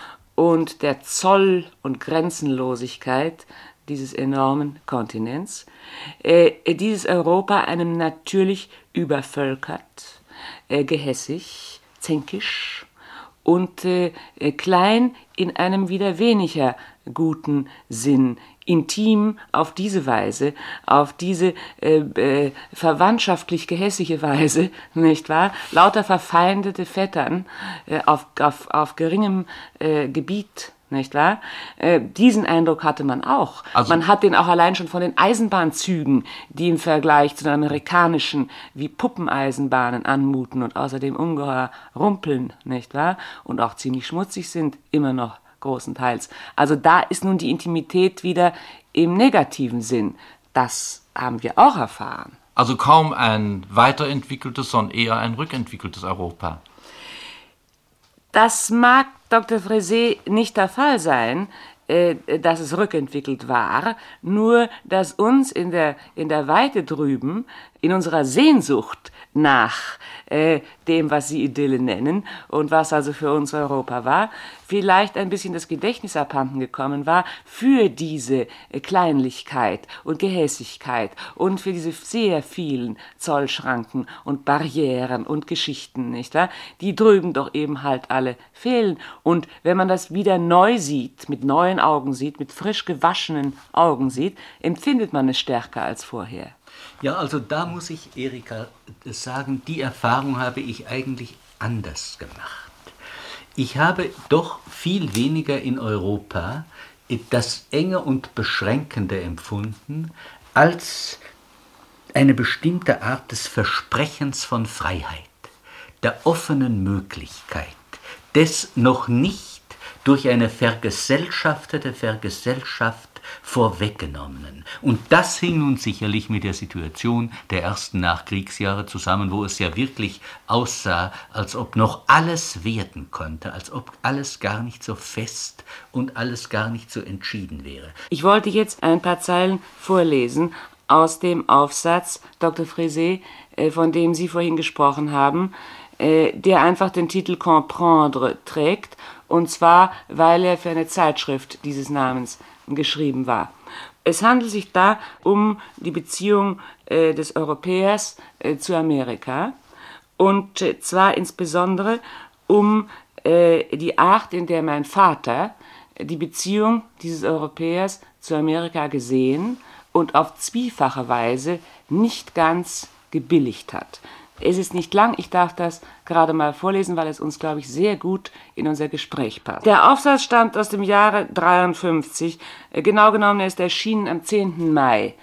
und der Zoll- und Grenzenlosigkeit dieses enormen Kontinents, äh, dieses Europa einem natürlich übervölkert, äh, gehässig, zänkisch und äh, klein in einem wieder weniger guten Sinn, intim auf diese Weise, auf diese äh, äh, verwandtschaftlich gehässige Weise, nicht wahr? Lauter verfeindete Vettern äh, auf, auf, auf geringem äh, Gebiet, nicht wahr? Äh, diesen Eindruck hatte man auch. Also man hat den auch allein schon von den Eisenbahnzügen, die im Vergleich zu den amerikanischen wie Puppeneisenbahnen anmuten und außerdem ungeheuer rumpeln, nicht wahr? Und auch ziemlich schmutzig sind, immer noch großenteils. Also da ist nun die Intimität wieder im negativen Sinn. Das haben wir auch erfahren. Also kaum ein weiterentwickeltes, sondern eher ein rückentwickeltes Europa. Das mag, Doktor Frézé, nicht der Fall sein, äh, dass es rückentwickelt war, nur dass uns in der, in der Weite drüben, in unserer Sehnsucht nach äh, dem, was Sie Idylle nennen und was also für uns Europa war, vielleicht ein bisschen das Gedächtnis abhanden gekommen war für diese äh, Kleinlichkeit und Gehässigkeit und für diese sehr vielen Zollschranken und Barrieren und Geschichten, nicht wahr? Die drüben doch eben halt alle fehlen. Und wenn man das wieder neu sieht, mit neuen Augen sieht, mit frisch gewaschenen Augen sieht, empfindet man es stärker als vorher. Ja, also da muss ich, Erika, sagen, die Erfahrung habe ich eigentlich anders gemacht. Ich habe doch viel weniger in Europa das Enge und Beschränkende empfunden, als eine bestimmte Art des Versprechens von Freiheit, der offenen Möglichkeit, des noch nicht durch eine vergesellschaftete Vergesellschaft vorweggenommenen. Und das hing nun sicherlich mit der Situation der ersten Nachkriegsjahre zusammen, wo es ja wirklich aussah, als ob noch alles werden könnte, als ob alles gar nicht so fest und alles gar nicht so entschieden wäre. Ich wollte jetzt ein paar Zeilen vorlesen aus dem Aufsatz, Doktor Frézé, von dem Sie vorhin gesprochen haben, der einfach den Titel Comprendre trägt, und zwar, weil er für eine Zeitschrift dieses Namens geschrieben war. Es handelt sich da um die Beziehung äh, des Europäers äh, zu Amerika, und äh, zwar insbesondere um äh, die Art, in der mein Vater äh, die Beziehung dieses Europäers zu Amerika gesehen und auf zwiefache Weise nicht ganz gebilligt hat. Es ist nicht lang, ich darf das gerade mal vorlesen, weil es uns, glaube ich, sehr gut in unser Gespräch passt. Der Aufsatz stammt aus dem Jahre dreiundfünfzig, genau genommen er ist erschienen am zehnten Mai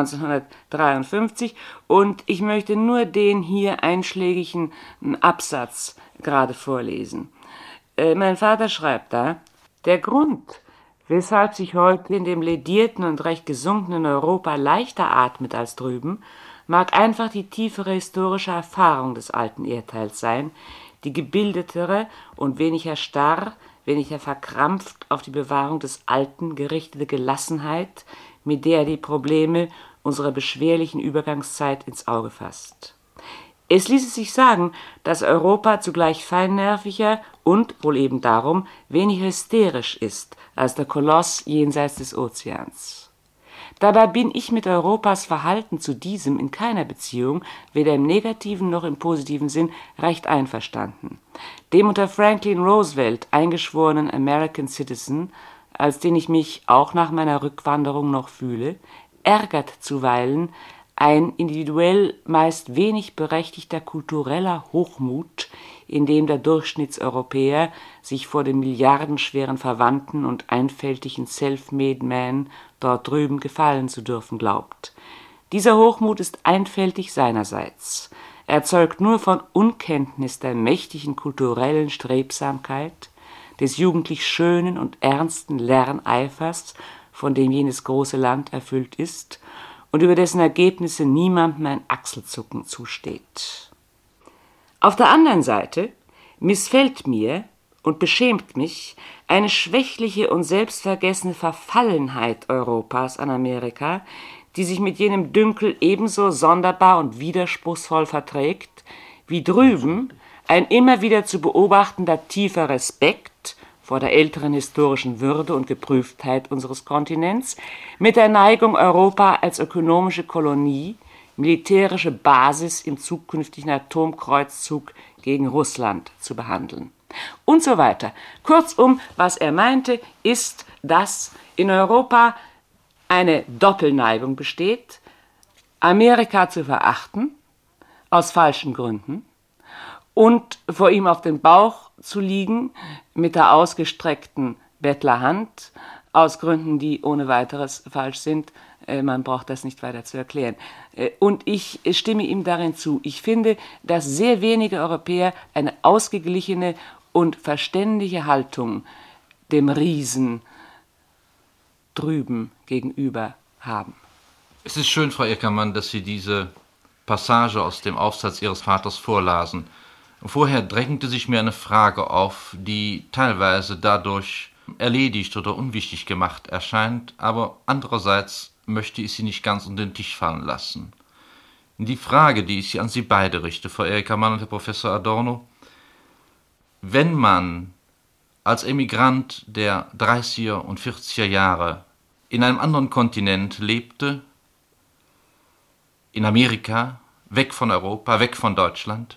neunzehnhundertdreiundfünfzig, und ich möchte nur den hier einschlägigen Absatz gerade vorlesen. Äh, mein Vater schreibt da: Der Grund, weshalb sich heute in dem ledierten und recht gesunkenen Europa leichter atmet als drüben, mag einfach die tiefere historische Erfahrung des alten Erdteils sein, die gebildetere und weniger starr, weniger verkrampft auf die Bewahrung des Alten gerichtete Gelassenheit, mit der er die Probleme unserer beschwerlichen Übergangszeit ins Auge fasst. Es ließe sich sagen, dass Europa zugleich feinnerviger und, wohl eben darum, weniger hysterisch ist als der Koloss jenseits des Ozeans. Dabei bin ich mit Europas Verhalten zu diesem in keiner Beziehung, weder im negativen noch im positiven Sinn, recht einverstanden. Dem unter Franklin Roosevelt eingeschworenen American Citizen, als den ich mich auch nach meiner Rückwanderung noch fühle, ärgert zuweilen ein individuell meist wenig berechtigter kultureller Hochmut, in dem der Durchschnittseuropäer sich vor dem milliardenschweren Verwandten und einfältigen Self-Made Man dort drüben gefallen zu dürfen glaubt. Dieser Hochmut ist einfältig seinerseits. Er erzeugt nur von Unkenntnis der mächtigen kulturellen Strebsamkeit, des jugendlich schönen und ernsten Lerneifers, von dem jenes große Land erfüllt ist und über dessen Ergebnisse niemandem ein Achselzucken zusteht. Auf der anderen Seite missfällt mir und beschämt mich eine schwächliche und selbstvergessene Verfallenheit Europas an Amerika, die sich mit jenem Dünkel ebenso sonderbar und widerspruchsvoll verträgt, wie drüben ein immer wieder zu beobachtender tiefer Respekt vor der älteren historischen Würde und Geprüftheit unseres Kontinents, mit der Neigung, Europa als ökonomische Kolonie, militärische Basis im zukünftigen Atomkreuzzug gegen Russland zu behandeln. Und so weiter. Kurzum, was er meinte, ist, dass in Europa eine Doppelneigung besteht, Amerika zu verachten, aus falschen Gründen, und vor ihm auf den Bauch zu liegen mit der ausgestreckten Bettlerhand, aus Gründen, die ohne weiteres falsch sind. Man braucht das nicht weiter zu erklären. Und ich stimme ihm darin zu. Ich finde, dass sehr wenige Europäer eine ausgeglichene und verständige Haltung dem Riesen drüben gegenüber haben. Es ist schön, Frau Eckermann, dass Sie diese Passage aus dem Aufsatz Ihres Vaters vorlasen. Vorher drängte sich mir eine Frage auf, die teilweise dadurch erledigt oder unwichtig gemacht erscheint, aber andererseits möchte ich sie nicht ganz unter den Tisch fallen lassen. Die Frage, die ich an Sie beide richte, Frau Eckermann und Herr Professor Adorno: Wenn man als Emigrant der dreißiger und vierziger Jahre in einem anderen Kontinent lebte, in Amerika, weg von Europa, weg von Deutschland,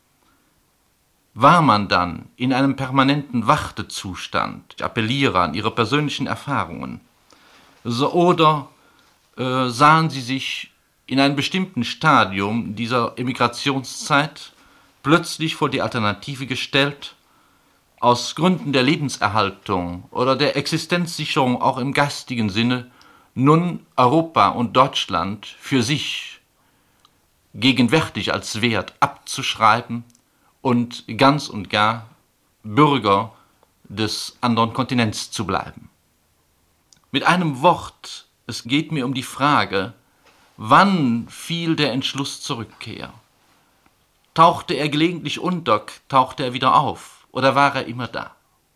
war man dann in einem permanenten Wartezustand? Ich appelliere an Ihre persönlichen Erfahrungen. So, oder äh, sahen Sie sich in einem bestimmten Stadium dieser Emigrationszeit plötzlich vor die Alternative gestellt, aus Gründen der Lebenserhaltung oder der Existenzsicherung auch im geistigen Sinne nun Europa und Deutschland für sich gegenwärtig als Wert abzuschreiben und ganz und gar Bürger des anderen Kontinents zu bleiben. Mit einem Wort, es geht mir um die Frage, wann fiel der Entschluss zur Rückkehr? Tauchte er gelegentlich unter, tauchte er wieder auf oder war er immer da?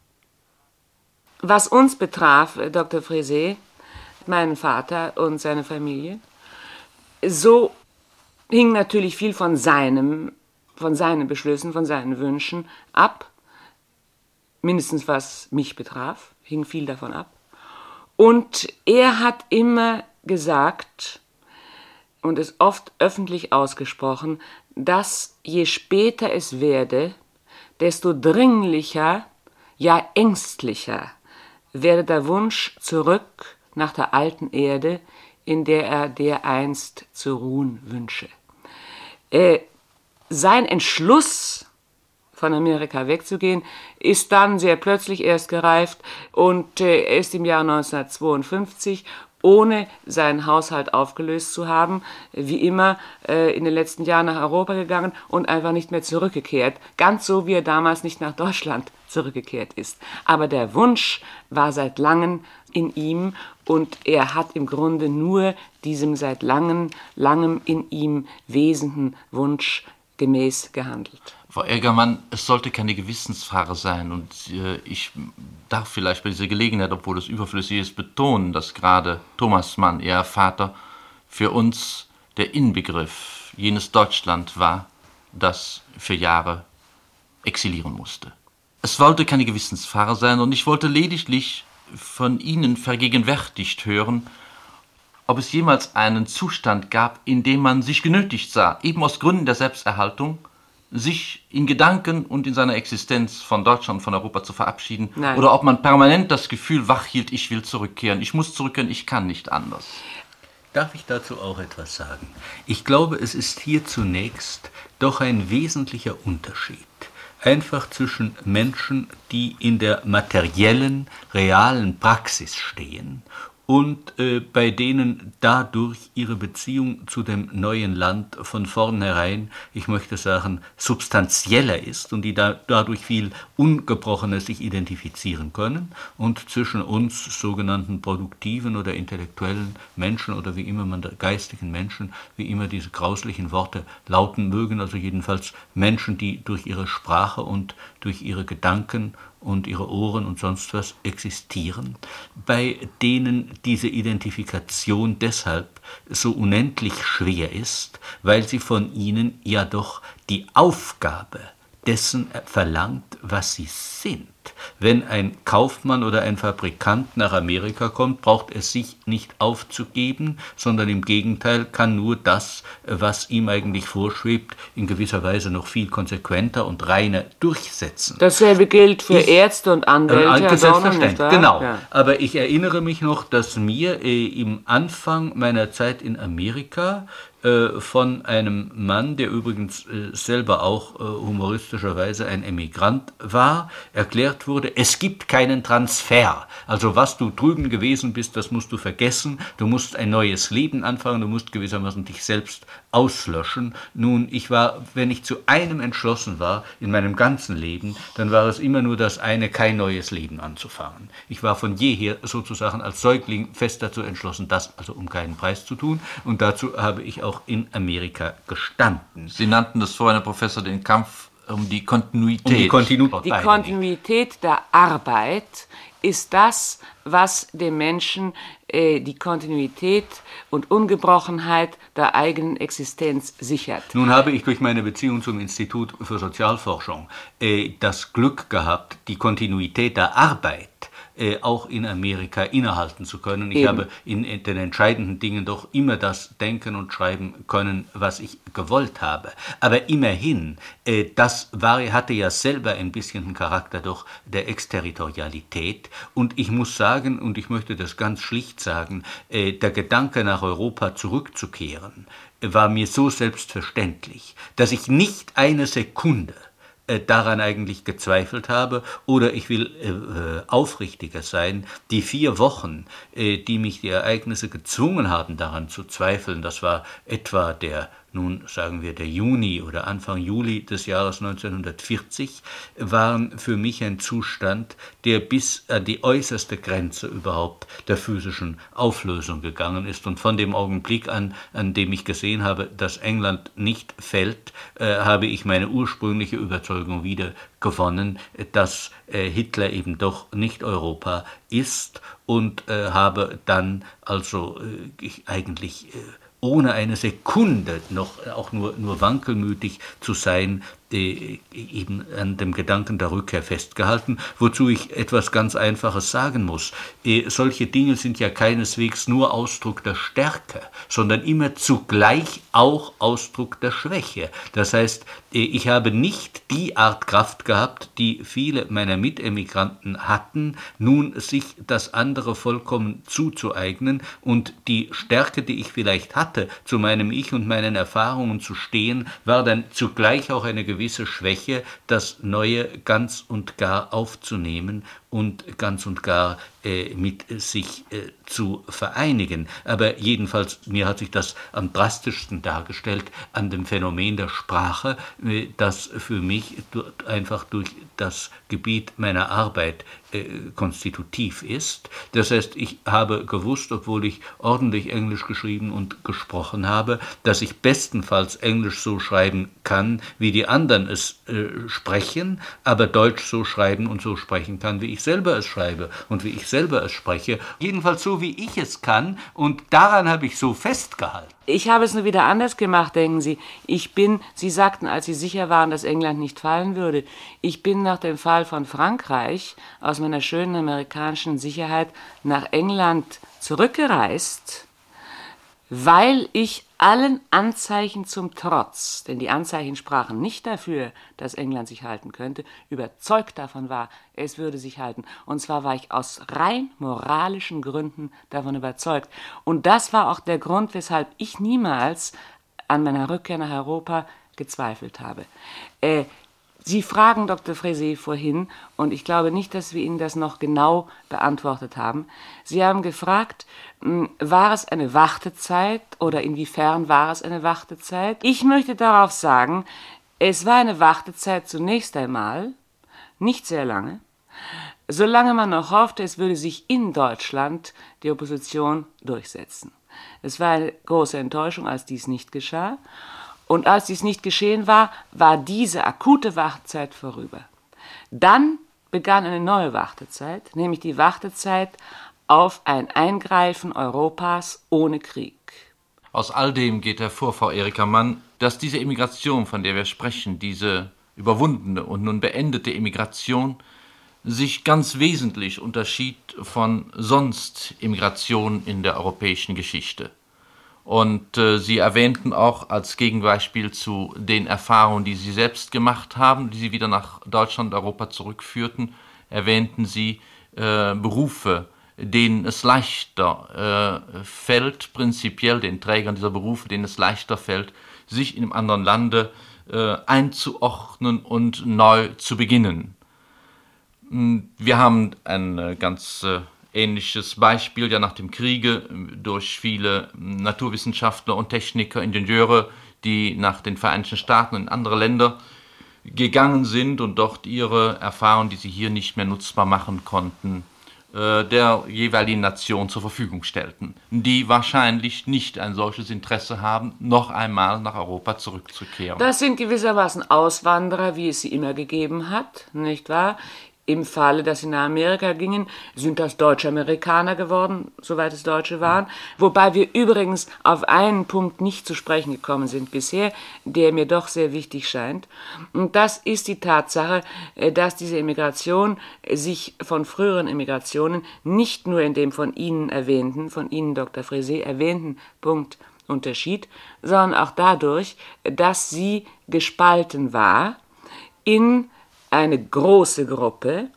Was uns betraf, Doktor Frézé, meinen Vater und seine Familie, so hing natürlich viel von seinem, von seinen Beschlüssen, von seinen Wünschen ab. Mindestens was mich betraf, hing viel davon ab. Und er hat immer gesagt und es oft öffentlich ausgesprochen, dass je später es werde, desto dringlicher, ja ängstlicher werde der Wunsch zurück nach der alten Erde, in der er dereinst zu ruhen wünsche. Äh, sein Entschluss, von Amerika wegzugehen, ist dann sehr plötzlich erst gereift und äh, er ist im Jahr neunzehnhundertzweiundfünfzig, ohne seinen Haushalt aufgelöst zu haben, wie immer äh, in den letzten Jahren nach Europa gegangen und einfach nicht mehr zurückgekehrt, ganz so wie er damals nicht nach Deutschland zurückgekehrt ist. Aber der Wunsch war seit langem in ihm und er hat im Grunde nur diesem seit langem, langem in ihm wesenden Wunsch gemäß gehandelt. Frau Eggermann, es sollte keine Gewissensfrage sein und äh, ich darf vielleicht bei dieser Gelegenheit, obwohl es überflüssig ist, betonen, dass gerade Thomas Mann, Ihr Vater, für uns der Inbegriff jenes Deutschland war, das für Jahre exilieren musste. Es wollte keine Gewissensfrage sein und ich wollte lediglich von Ihnen vergegenwärtigt hören, ob es jemals einen Zustand gab, in dem man sich genötigt sah, eben aus Gründen der Selbsterhaltung, sich in Gedanken und in seiner Existenz von Deutschland und von Europa zu verabschieden. Nein. Oder ob man permanent das Gefühl wachhielt, ich will zurückkehren, ich muss zurückkehren, ich kann nicht anders. Darf ich dazu auch etwas sagen? Ich glaube, es ist hier zunächst doch ein wesentlicher Unterschied. Einfach zwischen Menschen, die in der materiellen, realen Praxis stehen und äh, bei denen dadurch ihre Beziehung zu dem neuen Land von vornherein, ich möchte sagen, substanzieller ist und die da, dadurch viel Ungebrochener sich identifizieren können, und zwischen uns sogenannten produktiven oder intellektuellen Menschen oder wie immer man, geistigen Menschen, wie immer diese grauslichen Worte lauten mögen, also jedenfalls Menschen, die durch ihre Sprache und durch ihre Gedanken und ihre Ohren und sonst was existieren, bei denen diese Identifikation deshalb so unendlich schwer ist, weil sie von ihnen ja doch die Aufgabe dessen verlangt, was sie sind. Wenn ein Kaufmann oder ein Fabrikant nach Amerika kommt, braucht er sich nicht aufzugeben, sondern im Gegenteil kann nur das, was ihm eigentlich vorschwebt, in gewisser Weise noch viel konsequenter und reiner durchsetzen. Dasselbe gilt für ich, Ärzte und Anwälte. Äh, selbstverständlich, nicht, genau. Ja. Aber ich erinnere mich noch, dass mir äh, im Anfang meiner Zeit in Amerika von einem Mann, der übrigens äh, selber auch äh, humoristischerweise ein Emigrant war, erklärt wurde, es gibt keinen Transfer. Also was du drüben gewesen bist, das musst du vergessen. Du musst ein neues Leben anfangen, du musst gewissermaßen dich selbst auslöschen. Nun, ich war, wenn ich zu einem entschlossen war in meinem ganzen Leben, dann war es immer nur das eine, kein neues Leben anzufangen. Ich war von jeher sozusagen als Säugling fest dazu entschlossen, das also um keinen Preis zu tun, und dazu habe ich auch in Amerika gestanden. Sie nannten das vorhin, Herr Professor, den Kampf um die Kontinuität. Um die Kontinuität. Die Kontinuität der Arbeit ist das, was dem Menschen äh, die Kontinuität und Ungebrochenheit der eigenen Existenz sichert. Nun habe ich durch meine Beziehung zum Institut für Sozialforschung äh, das Glück gehabt, die Kontinuität der Arbeit äh, auch in Amerika innehalten zu können. Ich Eben. habe in, in den entscheidenden Dingen doch immer das denken und schreiben können, was ich gewollt habe. Aber immerhin, äh, das war, hatte ja selber ein bisschen den Charakter doch der Exterritorialität. Und ich muss sagen, und ich möchte das ganz schlicht sagen, äh, der Gedanke nach Europa zurückzukehren, war mir so selbstverständlich, dass ich nicht eine Sekunde äh, daran eigentlich gezweifelt habe, oder ich will äh, aufrichtiger sein, die vier Wochen, äh, die mich die Ereignisse gezwungen haben, daran zu zweifeln, das war etwa der nun sagen wir der Juni oder Anfang Juli des Jahres neunzehnhundertvierzig, waren für mich ein Zustand, der bis an die äußerste Grenze überhaupt der physischen Auflösung gegangen ist. Und von dem Augenblick an, an dem ich gesehen habe, dass England nicht fällt, äh, habe ich meine ursprüngliche Überzeugung wieder gewonnen, dass äh, Hitler eben doch nicht Europa ist, und äh, habe dann also äh, ich eigentlich äh, ohne eine Sekunde noch auch nur, nur wankelmütig zu sein, äh, eben an dem Gedanken der Rückkehr festgehalten, wozu ich etwas ganz Einfaches sagen muss. Äh, solche Dinge sind ja keineswegs nur Ausdruck der Stärke, sondern immer zugleich auch Ausdruck der Schwäche. Das heißt, äh, ich habe nicht die Art Kraft gehabt, die viele meiner Mitemigranten hatten, nun sich das andere vollkommen zuzueignen, und die Stärke, die ich vielleicht hatte, zu meinem Ich und meinen Erfahrungen zu stehen, war dann zugleich auch eine gewisse Schwäche, das Neue ganz und gar aufzunehmen und ganz und gar äh, mit sich äh, zu vereinigen. Aber jedenfalls, mir hat sich das am drastischsten dargestellt an dem Phänomen der Sprache, äh, das für mich durch, einfach durch das Gebiet meiner Arbeit äh, konstitutiv ist. Das heißt, ich habe gewusst, obwohl ich ordentlich Englisch geschrieben und gesprochen habe, dass ich bestenfalls Englisch so schreiben kann, wie die anderen es äh, sprechen, aber Deutsch so schreiben und so sprechen kann, wie ich selber es schreibe und wie ich selber es spreche. Jedenfalls so, wie ich es kann, und daran habe ich so festgehalten. Ich habe es nur wieder anders gemacht, denken Sie. Ich bin, Sie sagten, als Sie sicher waren, dass England nicht fallen würde, ich bin nach dem Fall von Frankreich aus meiner schönen amerikanischen Sicherheit nach England zurückgereist, weil ich allen Anzeichen zum Trotz, denn die Anzeichen sprachen nicht dafür, dass England sich halten könnte, überzeugt davon war, es würde sich halten. Und zwar war ich aus rein moralischen Gründen davon überzeugt. Und das war auch der Grund, weshalb ich niemals an meiner Rückkehr nach Europa gezweifelt habe. Äh, Sie fragen Doktor Frézé vorhin, und ich glaube nicht, dass wir Ihnen das noch genau beantwortet haben. Sie haben gefragt, war es eine Wartezeit oder inwiefern war es eine Wartezeit? Ich möchte darauf sagen, es war eine Wartezeit zunächst einmal, nicht sehr lange, solange man noch hoffte, es würde sich in Deutschland die Opposition durchsetzen. Es war eine große Enttäuschung, als dies nicht geschah. Und als dies nicht geschehen war, war diese akute Wartezeit vorüber. Dann begann eine neue Wartezeit, nämlich die Wartezeit auf ein Eingreifen Europas ohne Krieg. Aus all dem geht hervor, Frau Erika Mann, dass diese Emigration, von der wir sprechen, diese überwundene und nun beendete Emigration, sich ganz wesentlich unterschied von sonst Emigration in der europäischen Geschichte. Und äh, Sie erwähnten auch als Gegenbeispiel zu den Erfahrungen, die Sie selbst gemacht haben, die Sie wieder nach Deutschland und Europa zurückführten, erwähnten Sie äh, Berufe, denen es leichter äh, fällt, prinzipiell den Trägern dieser Berufe, denen es leichter fällt, sich in einem anderen Lande äh, einzuordnen und neu zu beginnen. Wir haben ein äh, ganz äh, ähnliches Beispiel ja nach dem Kriege durch viele Naturwissenschaftler und Techniker, Ingenieure, die nach den Vereinigten Staaten und in andere Länder gegangen sind und dort ihre Erfahrungen, die sie hier nicht mehr nutzbar machen konnten, der jeweiligen Nation zur Verfügung stellten, die wahrscheinlich nicht ein solches Interesse haben, noch einmal nach Europa zurückzukehren. Das sind gewissermaßen Auswanderer, wie es sie immer gegeben hat, nicht wahr? Im Falle, dass sie nach Amerika gingen, sind das deutsche Amerikaner geworden, soweit es Deutsche waren. Wobei wir übrigens auf einen Punkt nicht zu sprechen gekommen sind bisher, der mir doch sehr wichtig scheint. Und das ist die Tatsache, dass diese Emigration sich von früheren Emigrationen nicht nur in dem von Ihnen erwähnten, von Ihnen, Doktor Frézé, erwähnten Punkt unterschied, sondern auch dadurch, dass sie gespalten war in eine große Gruppe,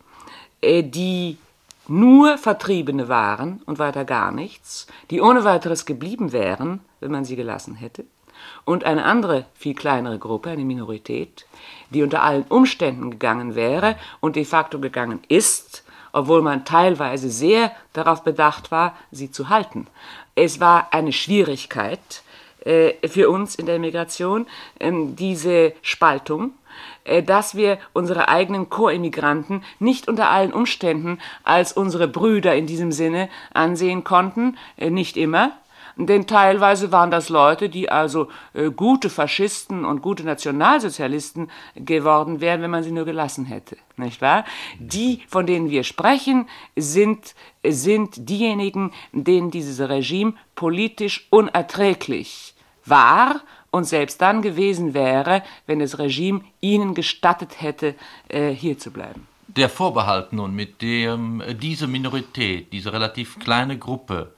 die nur Vertriebene waren und weiter gar nichts, die ohne weiteres geblieben wären, wenn man sie gelassen hätte, und eine andere, viel kleinere Gruppe, eine Minorität, die unter allen Umständen gegangen wäre und de facto gegangen ist, obwohl man teilweise sehr darauf bedacht war, sie zu halten. Es war eine Schwierigkeit äh, für uns in der Migration, äh, diese Spaltung, dass wir unsere eigenen Co-Immigranten nicht unter allen Umständen als unsere Brüder in diesem Sinne ansehen konnten, nicht immer, denn teilweise waren das Leute, die also äh, gute Faschisten und gute Nationalsozialisten geworden wären, wenn man sie nur gelassen hätte, nicht wahr? Die, von denen wir sprechen, sind, sind diejenigen, denen dieses Regime politisch unerträglich war und selbst dann gewesen wäre, wenn das Regime ihnen gestattet hätte, äh, hier zu bleiben. Der Vorbehalt nun, mit dem diese Minorität, diese relativ kleine Gruppe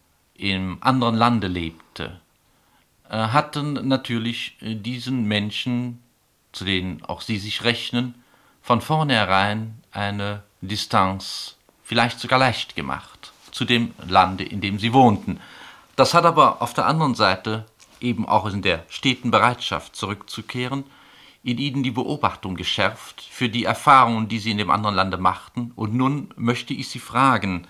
im anderen Lande lebte, äh, hatten natürlich diesen Menschen, zu denen auch Sie sich rechnen, von vornherein eine Distanz vielleicht sogar leicht gemacht zu dem Lande, in dem sie wohnten. Das hat aber auf der anderen Seite eben auch in der steten Bereitschaft zurückzukehren, in ihnen die Beobachtung geschärft für die Erfahrungen, die sie in dem anderen Lande machten. Und nun möchte ich Sie fragen,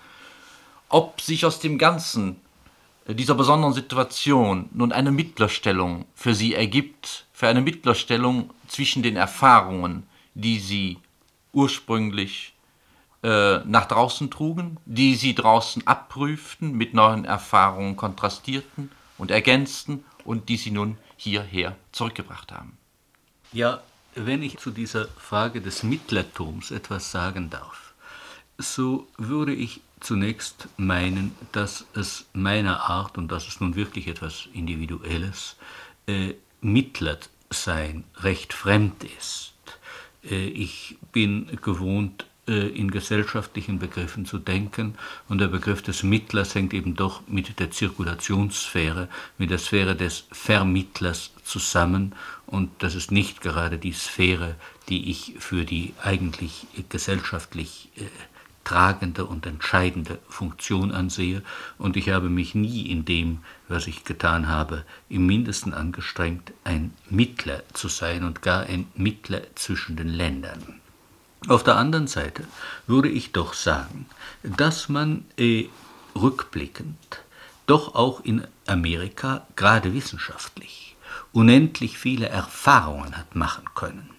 ob sich aus dem Ganzen dieser besonderen Situation nun eine Mittlerstellung für Sie ergibt, für eine Mittlerstellung zwischen den Erfahrungen, die Sie ursprünglich äh, nach draußen trugen, die Sie draußen abprüften, mit neuen Erfahrungen kontrastierten und ergänzten und die Sie nun hierher zurückgebracht haben. Ja, wenn ich zu dieser Frage des Mittlertums etwas sagen darf, so würde ich zunächst meinen, dass es meiner Art, und das ist nun wirklich etwas Individuelles, äh, Mittlertsein recht fremd ist. Äh, ich bin gewohnt, in gesellschaftlichen Begriffen zu denken, und der Begriff des Mittlers hängt eben doch mit der Zirkulationssphäre, mit der Sphäre des Vermittlers zusammen, und das ist nicht gerade die Sphäre, die ich für die eigentlich gesellschaftlich äh, tragende und entscheidende Funktion ansehe, und ich habe mich nie in dem, was ich getan habe, im Mindesten angestrengt, ein Mittler zu sein und gar ein Mittler zwischen den Ländern. Auf der anderen Seite würde ich doch sagen, dass man äh, rückblickend doch auch in Amerika, gerade wissenschaftlich, unendlich viele Erfahrungen hat machen können,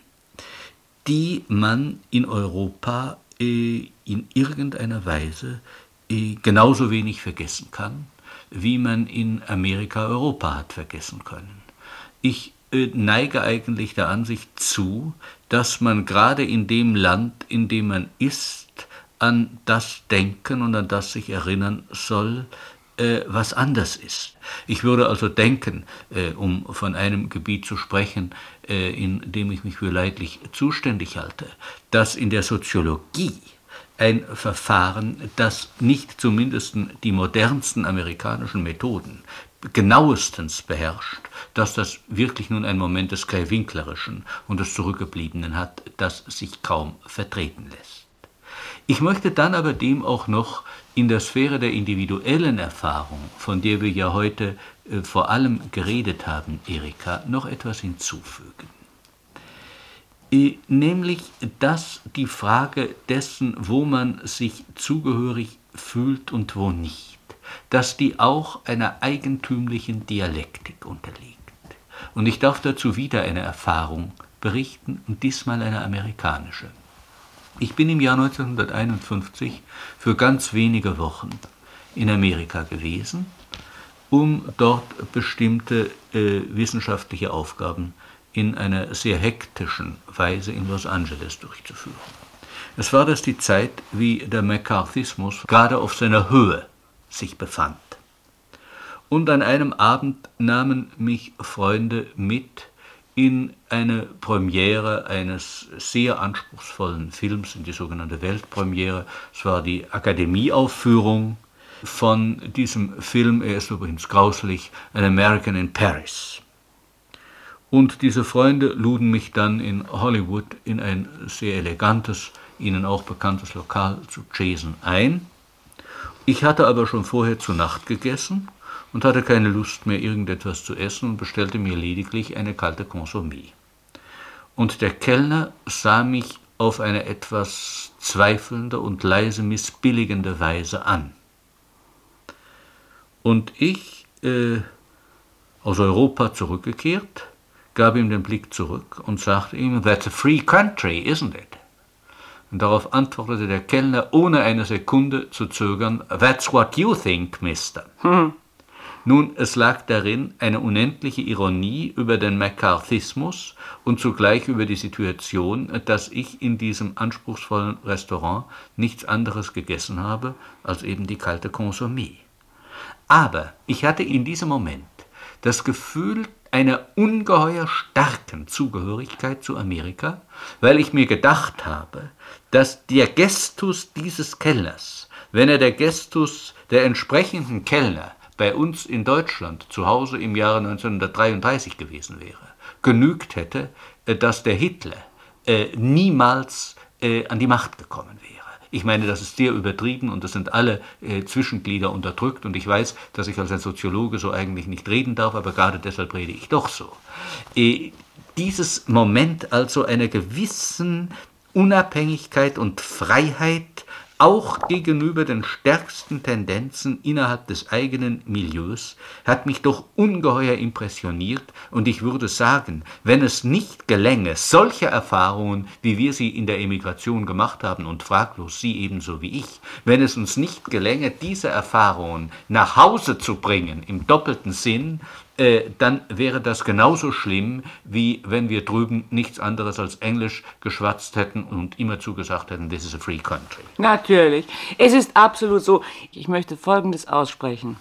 die man in Europa äh, in irgendeiner Weise äh, genauso wenig vergessen kann, wie man in Amerika Europa hat vergessen können. Ich neige eigentlich der Ansicht zu, dass man gerade in dem Land, in dem man ist, an das denken und an das sich erinnern soll, äh, was anders ist. Ich würde also denken, äh, um von einem Gebiet zu sprechen, äh, in dem ich mich für leidlich zuständig halte, dass in der Soziologie ein Verfahren, das nicht zumindest die modernsten amerikanischen Methoden genauestens beherrscht, dass das wirklich nun ein Moment des Krähwinklerischen und des Zurückgebliebenen hat, das sich kaum vertreten lässt. Ich möchte dann aber dem auch noch in der Sphäre der individuellen Erfahrung, von der wir ja heute äh, vor allem geredet haben, Erika, noch etwas hinzufügen. Äh, nämlich, dass die Frage dessen, wo man sich zugehörig fühlt und wo nicht, dass die auch einer eigentümlichen Dialektik unterliegt. Und ich darf dazu wieder eine Erfahrung berichten, und diesmal eine amerikanische. Ich bin im Jahr neunzehnhunderteinundfünfzig für ganz wenige Wochen in Amerika gewesen, um dort bestimmte äh, wissenschaftliche Aufgaben in einer sehr hektischen Weise in Los Angeles durchzuführen. Es war das die Zeit, wie der McCarthyismus gerade auf seiner Höhe sich befand. Und an einem Abend nahmen mich Freunde mit in eine Premiere eines sehr anspruchsvollen Films, in die sogenannte Weltpremiere. Es war die Akademieaufführung von diesem Film, er ist übrigens grauslich, An American in Paris. Und diese Freunde luden mich dann in Hollywood in ein sehr elegantes, ihnen auch bekanntes Lokal zu Chasen ein. Ich hatte aber schon vorher zu Nacht gegessen und hatte keine Lust mehr, irgendetwas zu essen und bestellte mir lediglich eine kalte Consommé. Und der Kellner sah mich auf eine etwas zweifelnde und leise missbilligende Weise an. Und ich, äh, aus Europa zurückgekehrt, gab ihm den Blick zurück und sagte ihm, "That's a free country, isn't it?" Und darauf antwortete der Kellner, ohne eine Sekunde zu zögern, "That's what you think, Mister" Hm. Nun, es lag darin eine unendliche Ironie über den McCarthyismus und zugleich über die Situation, dass ich in diesem anspruchsvollen Restaurant nichts anderes gegessen habe, als eben die kalte Consommé. Aber ich hatte in diesem Moment das Gefühl einer ungeheuer starken Zugehörigkeit zu Amerika, weil ich mir gedacht habe, dass der Gestus dieses Kellners, wenn er der Gestus der entsprechenden Kellner bei uns in Deutschland zu Hause im Jahre neunzehnhundertdreiunddreißig gewesen wäre, genügt hätte, dass der Hitler äh, niemals äh, an die Macht gekommen wäre. Ich meine, das ist sehr übertrieben und es sind alle äh, Zwischenglieder unterdrückt und ich weiß, dass ich als ein Soziologe so eigentlich nicht reden darf, aber gerade deshalb rede ich doch so. Äh, dieses Moment also einer gewissen Unabhängigkeit und Freiheit, auch gegenüber den stärksten Tendenzen innerhalb des eigenen Milieus, hat mich doch ungeheuer impressioniert und ich würde sagen, wenn es nicht gelänge, solche Erfahrungen, wie wir sie in der Emigration gemacht haben und fraglos Sie ebenso wie ich, wenn es uns nicht gelänge, diese Erfahrungen nach Hause zu bringen, im doppelten Sinn, äh, dann wäre das genauso schlimm, wie wenn wir drüben nichts anderes als Englisch geschwatzt hätten und immerzu gesagt hätten, this is a free country. Natürlich. Es ist absolut so. Ich möchte Folgendes aussprechen.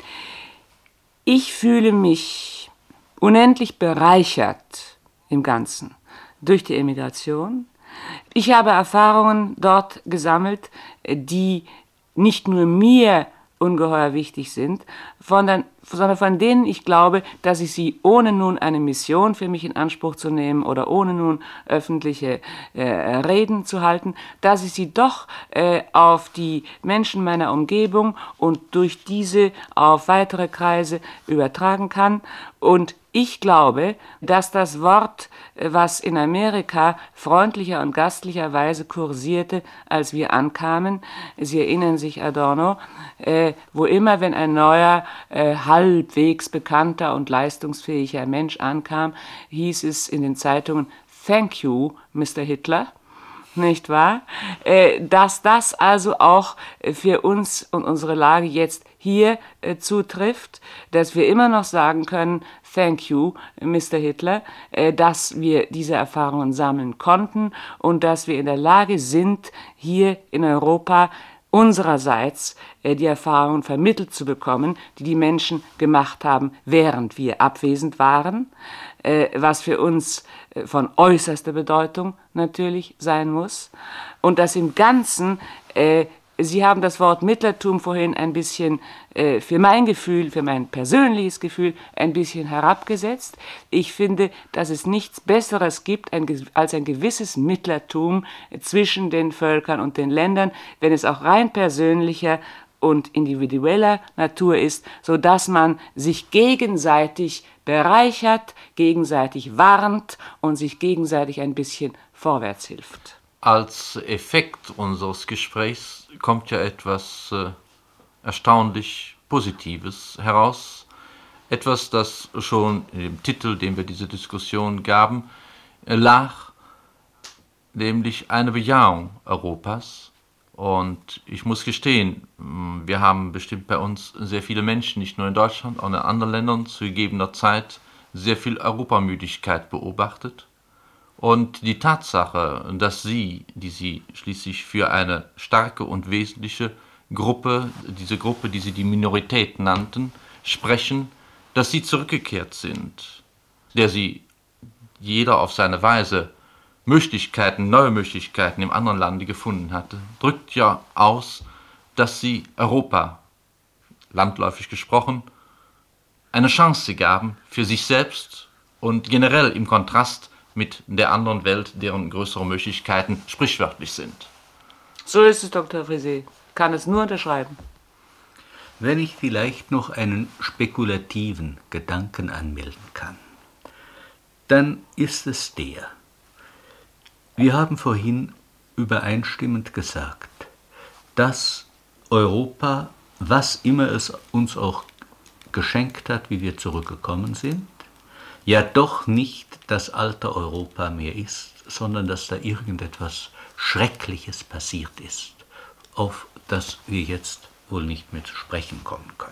Ich fühle mich unendlich bereichert im Ganzen durch die Emigration. Ich habe Erfahrungen dort gesammelt, die nicht nur mir ungeheuer wichtig sind, sondern, sondern von denen ich glaube, dass ich sie, ohne nun eine Mission für mich in Anspruch zu nehmen oder ohne nun öffentliche äh, Reden zu halten, dass ich sie doch äh, auf die Menschen meiner Umgebung und durch diese auf weitere Kreise übertragen kann. Und ich glaube, dass das Wort, was in Amerika freundlicher und gastlicherweise kursierte, als wir ankamen, Sie erinnern sich, Adorno, äh, wo immer, wenn ein neuer, äh, halbwegs bekannter und leistungsfähiger Mensch ankam, hieß es in den Zeitungen, "Thank you, Mister Hitler", nicht wahr? Äh, dass das also auch für uns und unsere Lage jetzt hier äh, zutrifft, dass wir immer noch sagen können, "Thank you, Mister Hitler", äh, dass wir diese Erfahrungen sammeln konnten und dass wir in der Lage sind, hier in Europa unsererseits äh, die Erfahrungen vermittelt zu bekommen, die die Menschen gemacht haben, während wir abwesend waren, äh, was für uns äh, von äußerster Bedeutung natürlich sein muss. Und dass im Ganzen, äh, Sie haben das Wort Mittlertum vorhin ein bisschen äh, für mein Gefühl, für mein persönliches Gefühl, ein bisschen herabgesetzt. Ich finde, dass es nichts Besseres gibt ein, als ein gewisses Mittlertum zwischen den Völkern und den Ländern, wenn es auch rein persönlicher und individueller Natur ist, sodass man sich gegenseitig bereichert, gegenseitig warnt und sich gegenseitig ein bisschen vorwärts hilft. Als Effekt unseres Gesprächs kommt ja etwas äh, erstaunlich Positives heraus. Etwas, das schon in dem Titel, den wir diese Diskussion gaben, äh, lag, nämlich eine Bejahung Europas. Und ich muss gestehen, wir haben bestimmt bei uns sehr viele Menschen, nicht nur in Deutschland, auch in anderen Ländern zu gegebener Zeit sehr viel Europamüdigkeit beobachtet. Und die Tatsache, dass Sie, die Sie schließlich für eine starke und wesentliche Gruppe, diese Gruppe, die Sie die Minorität nannten, sprechen, dass Sie zurückgekehrt sind, der Sie jeder auf seine Weise Möglichkeiten, neue Möglichkeiten im anderen Lande gefunden hatte, drückt ja aus, dass Sie Europa, landläufig gesprochen, eine Chance gaben für sich selbst und generell im Kontrast mit der anderen Welt, deren größere Möglichkeiten sprichwörtlich sind. So ist es, Doktor Frisé. Kann es nur unterschreiben. Wenn ich vielleicht noch einen spekulativen Gedanken anmelden kann, dann ist es der. Wir haben vorhin übereinstimmend gesagt, dass Europa, was immer es uns auch geschenkt hat, wie wir zurückgekommen sind, ja doch nicht das alte Europa mehr ist, sondern dass da irgendetwas Schreckliches passiert ist, auf das wir jetzt wohl nicht mehr zu sprechen kommen können.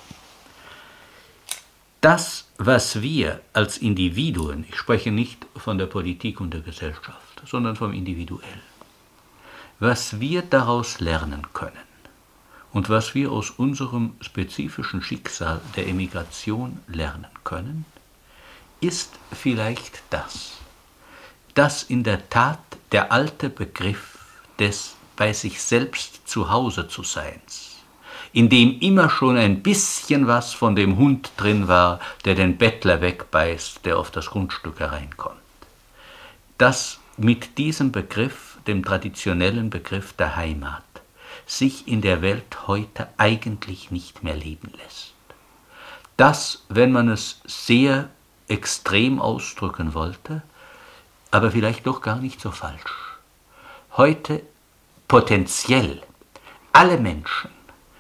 Das, was wir als Individuen, ich spreche nicht von der Politik und der Gesellschaft, sondern vom Individuell, was wir daraus lernen können und was wir aus unserem spezifischen Schicksal der Emigration lernen können, ist vielleicht das, dass in der Tat der alte Begriff des bei sich selbst zu Hause zu Seins, in dem immer schon ein bisschen was von dem Hund drin war, der den Bettler wegbeißt, der auf das Grundstück hereinkommt, dass mit diesem Begriff, dem traditionellen Begriff der Heimat, sich in der Welt heute eigentlich nicht mehr leben lässt. Dass, wenn man es sehr extrem ausdrücken wollte, aber vielleicht doch gar nicht so falsch, heute potenziell alle Menschen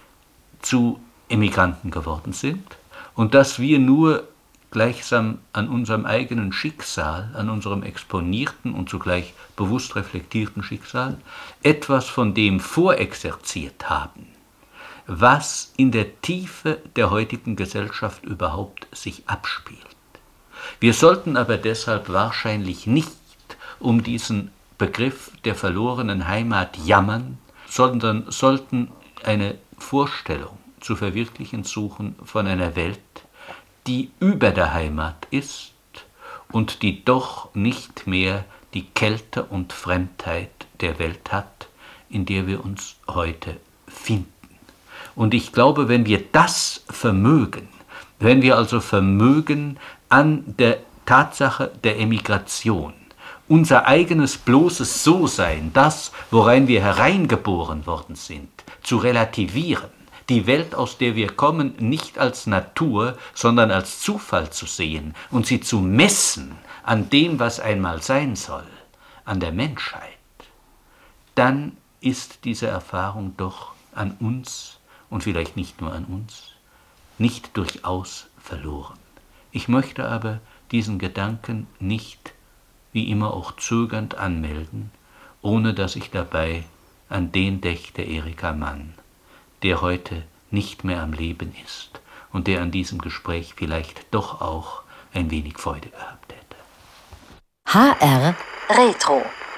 zu Emigranten geworden sind und dass wir nur gleichsam an unserem eigenen Schicksal, an unserem exponierten und zugleich bewusst reflektierten Schicksal, etwas von dem vorexerziert haben, was in der Tiefe der heutigen Gesellschaft überhaupt sich abspielt. Wir sollten aber deshalb wahrscheinlich nicht um diesen Begriff der verlorenen Heimat jammern, sondern sollten eine Vorstellung zu verwirklichen suchen von einer Welt, die über der Heimat ist und die doch nicht mehr die Kälte und Fremdheit der Welt hat, in der wir uns heute finden. Und ich glaube, wenn wir das vermögen, wenn wir also vermögen, an der Tatsache der Emigration unser eigenes bloßes So-Sein, das, worein wir hereingeboren worden sind, zu relativieren, die Welt, aus der wir kommen, nicht als Natur, sondern als Zufall zu sehen und sie zu messen an dem, was einmal sein soll, an der Menschheit, dann ist diese Erfahrung doch an uns, und vielleicht nicht nur an uns, nicht durchaus verloren. Ich möchte aber diesen Gedanken nicht, wie immer auch zögernd anmelden, ohne dass ich dabei an den dächte Erika Mann, der heute nicht mehr am Leben ist und der an diesem Gespräch vielleicht doch auch ein wenig Freude gehabt hätte. H R Retro.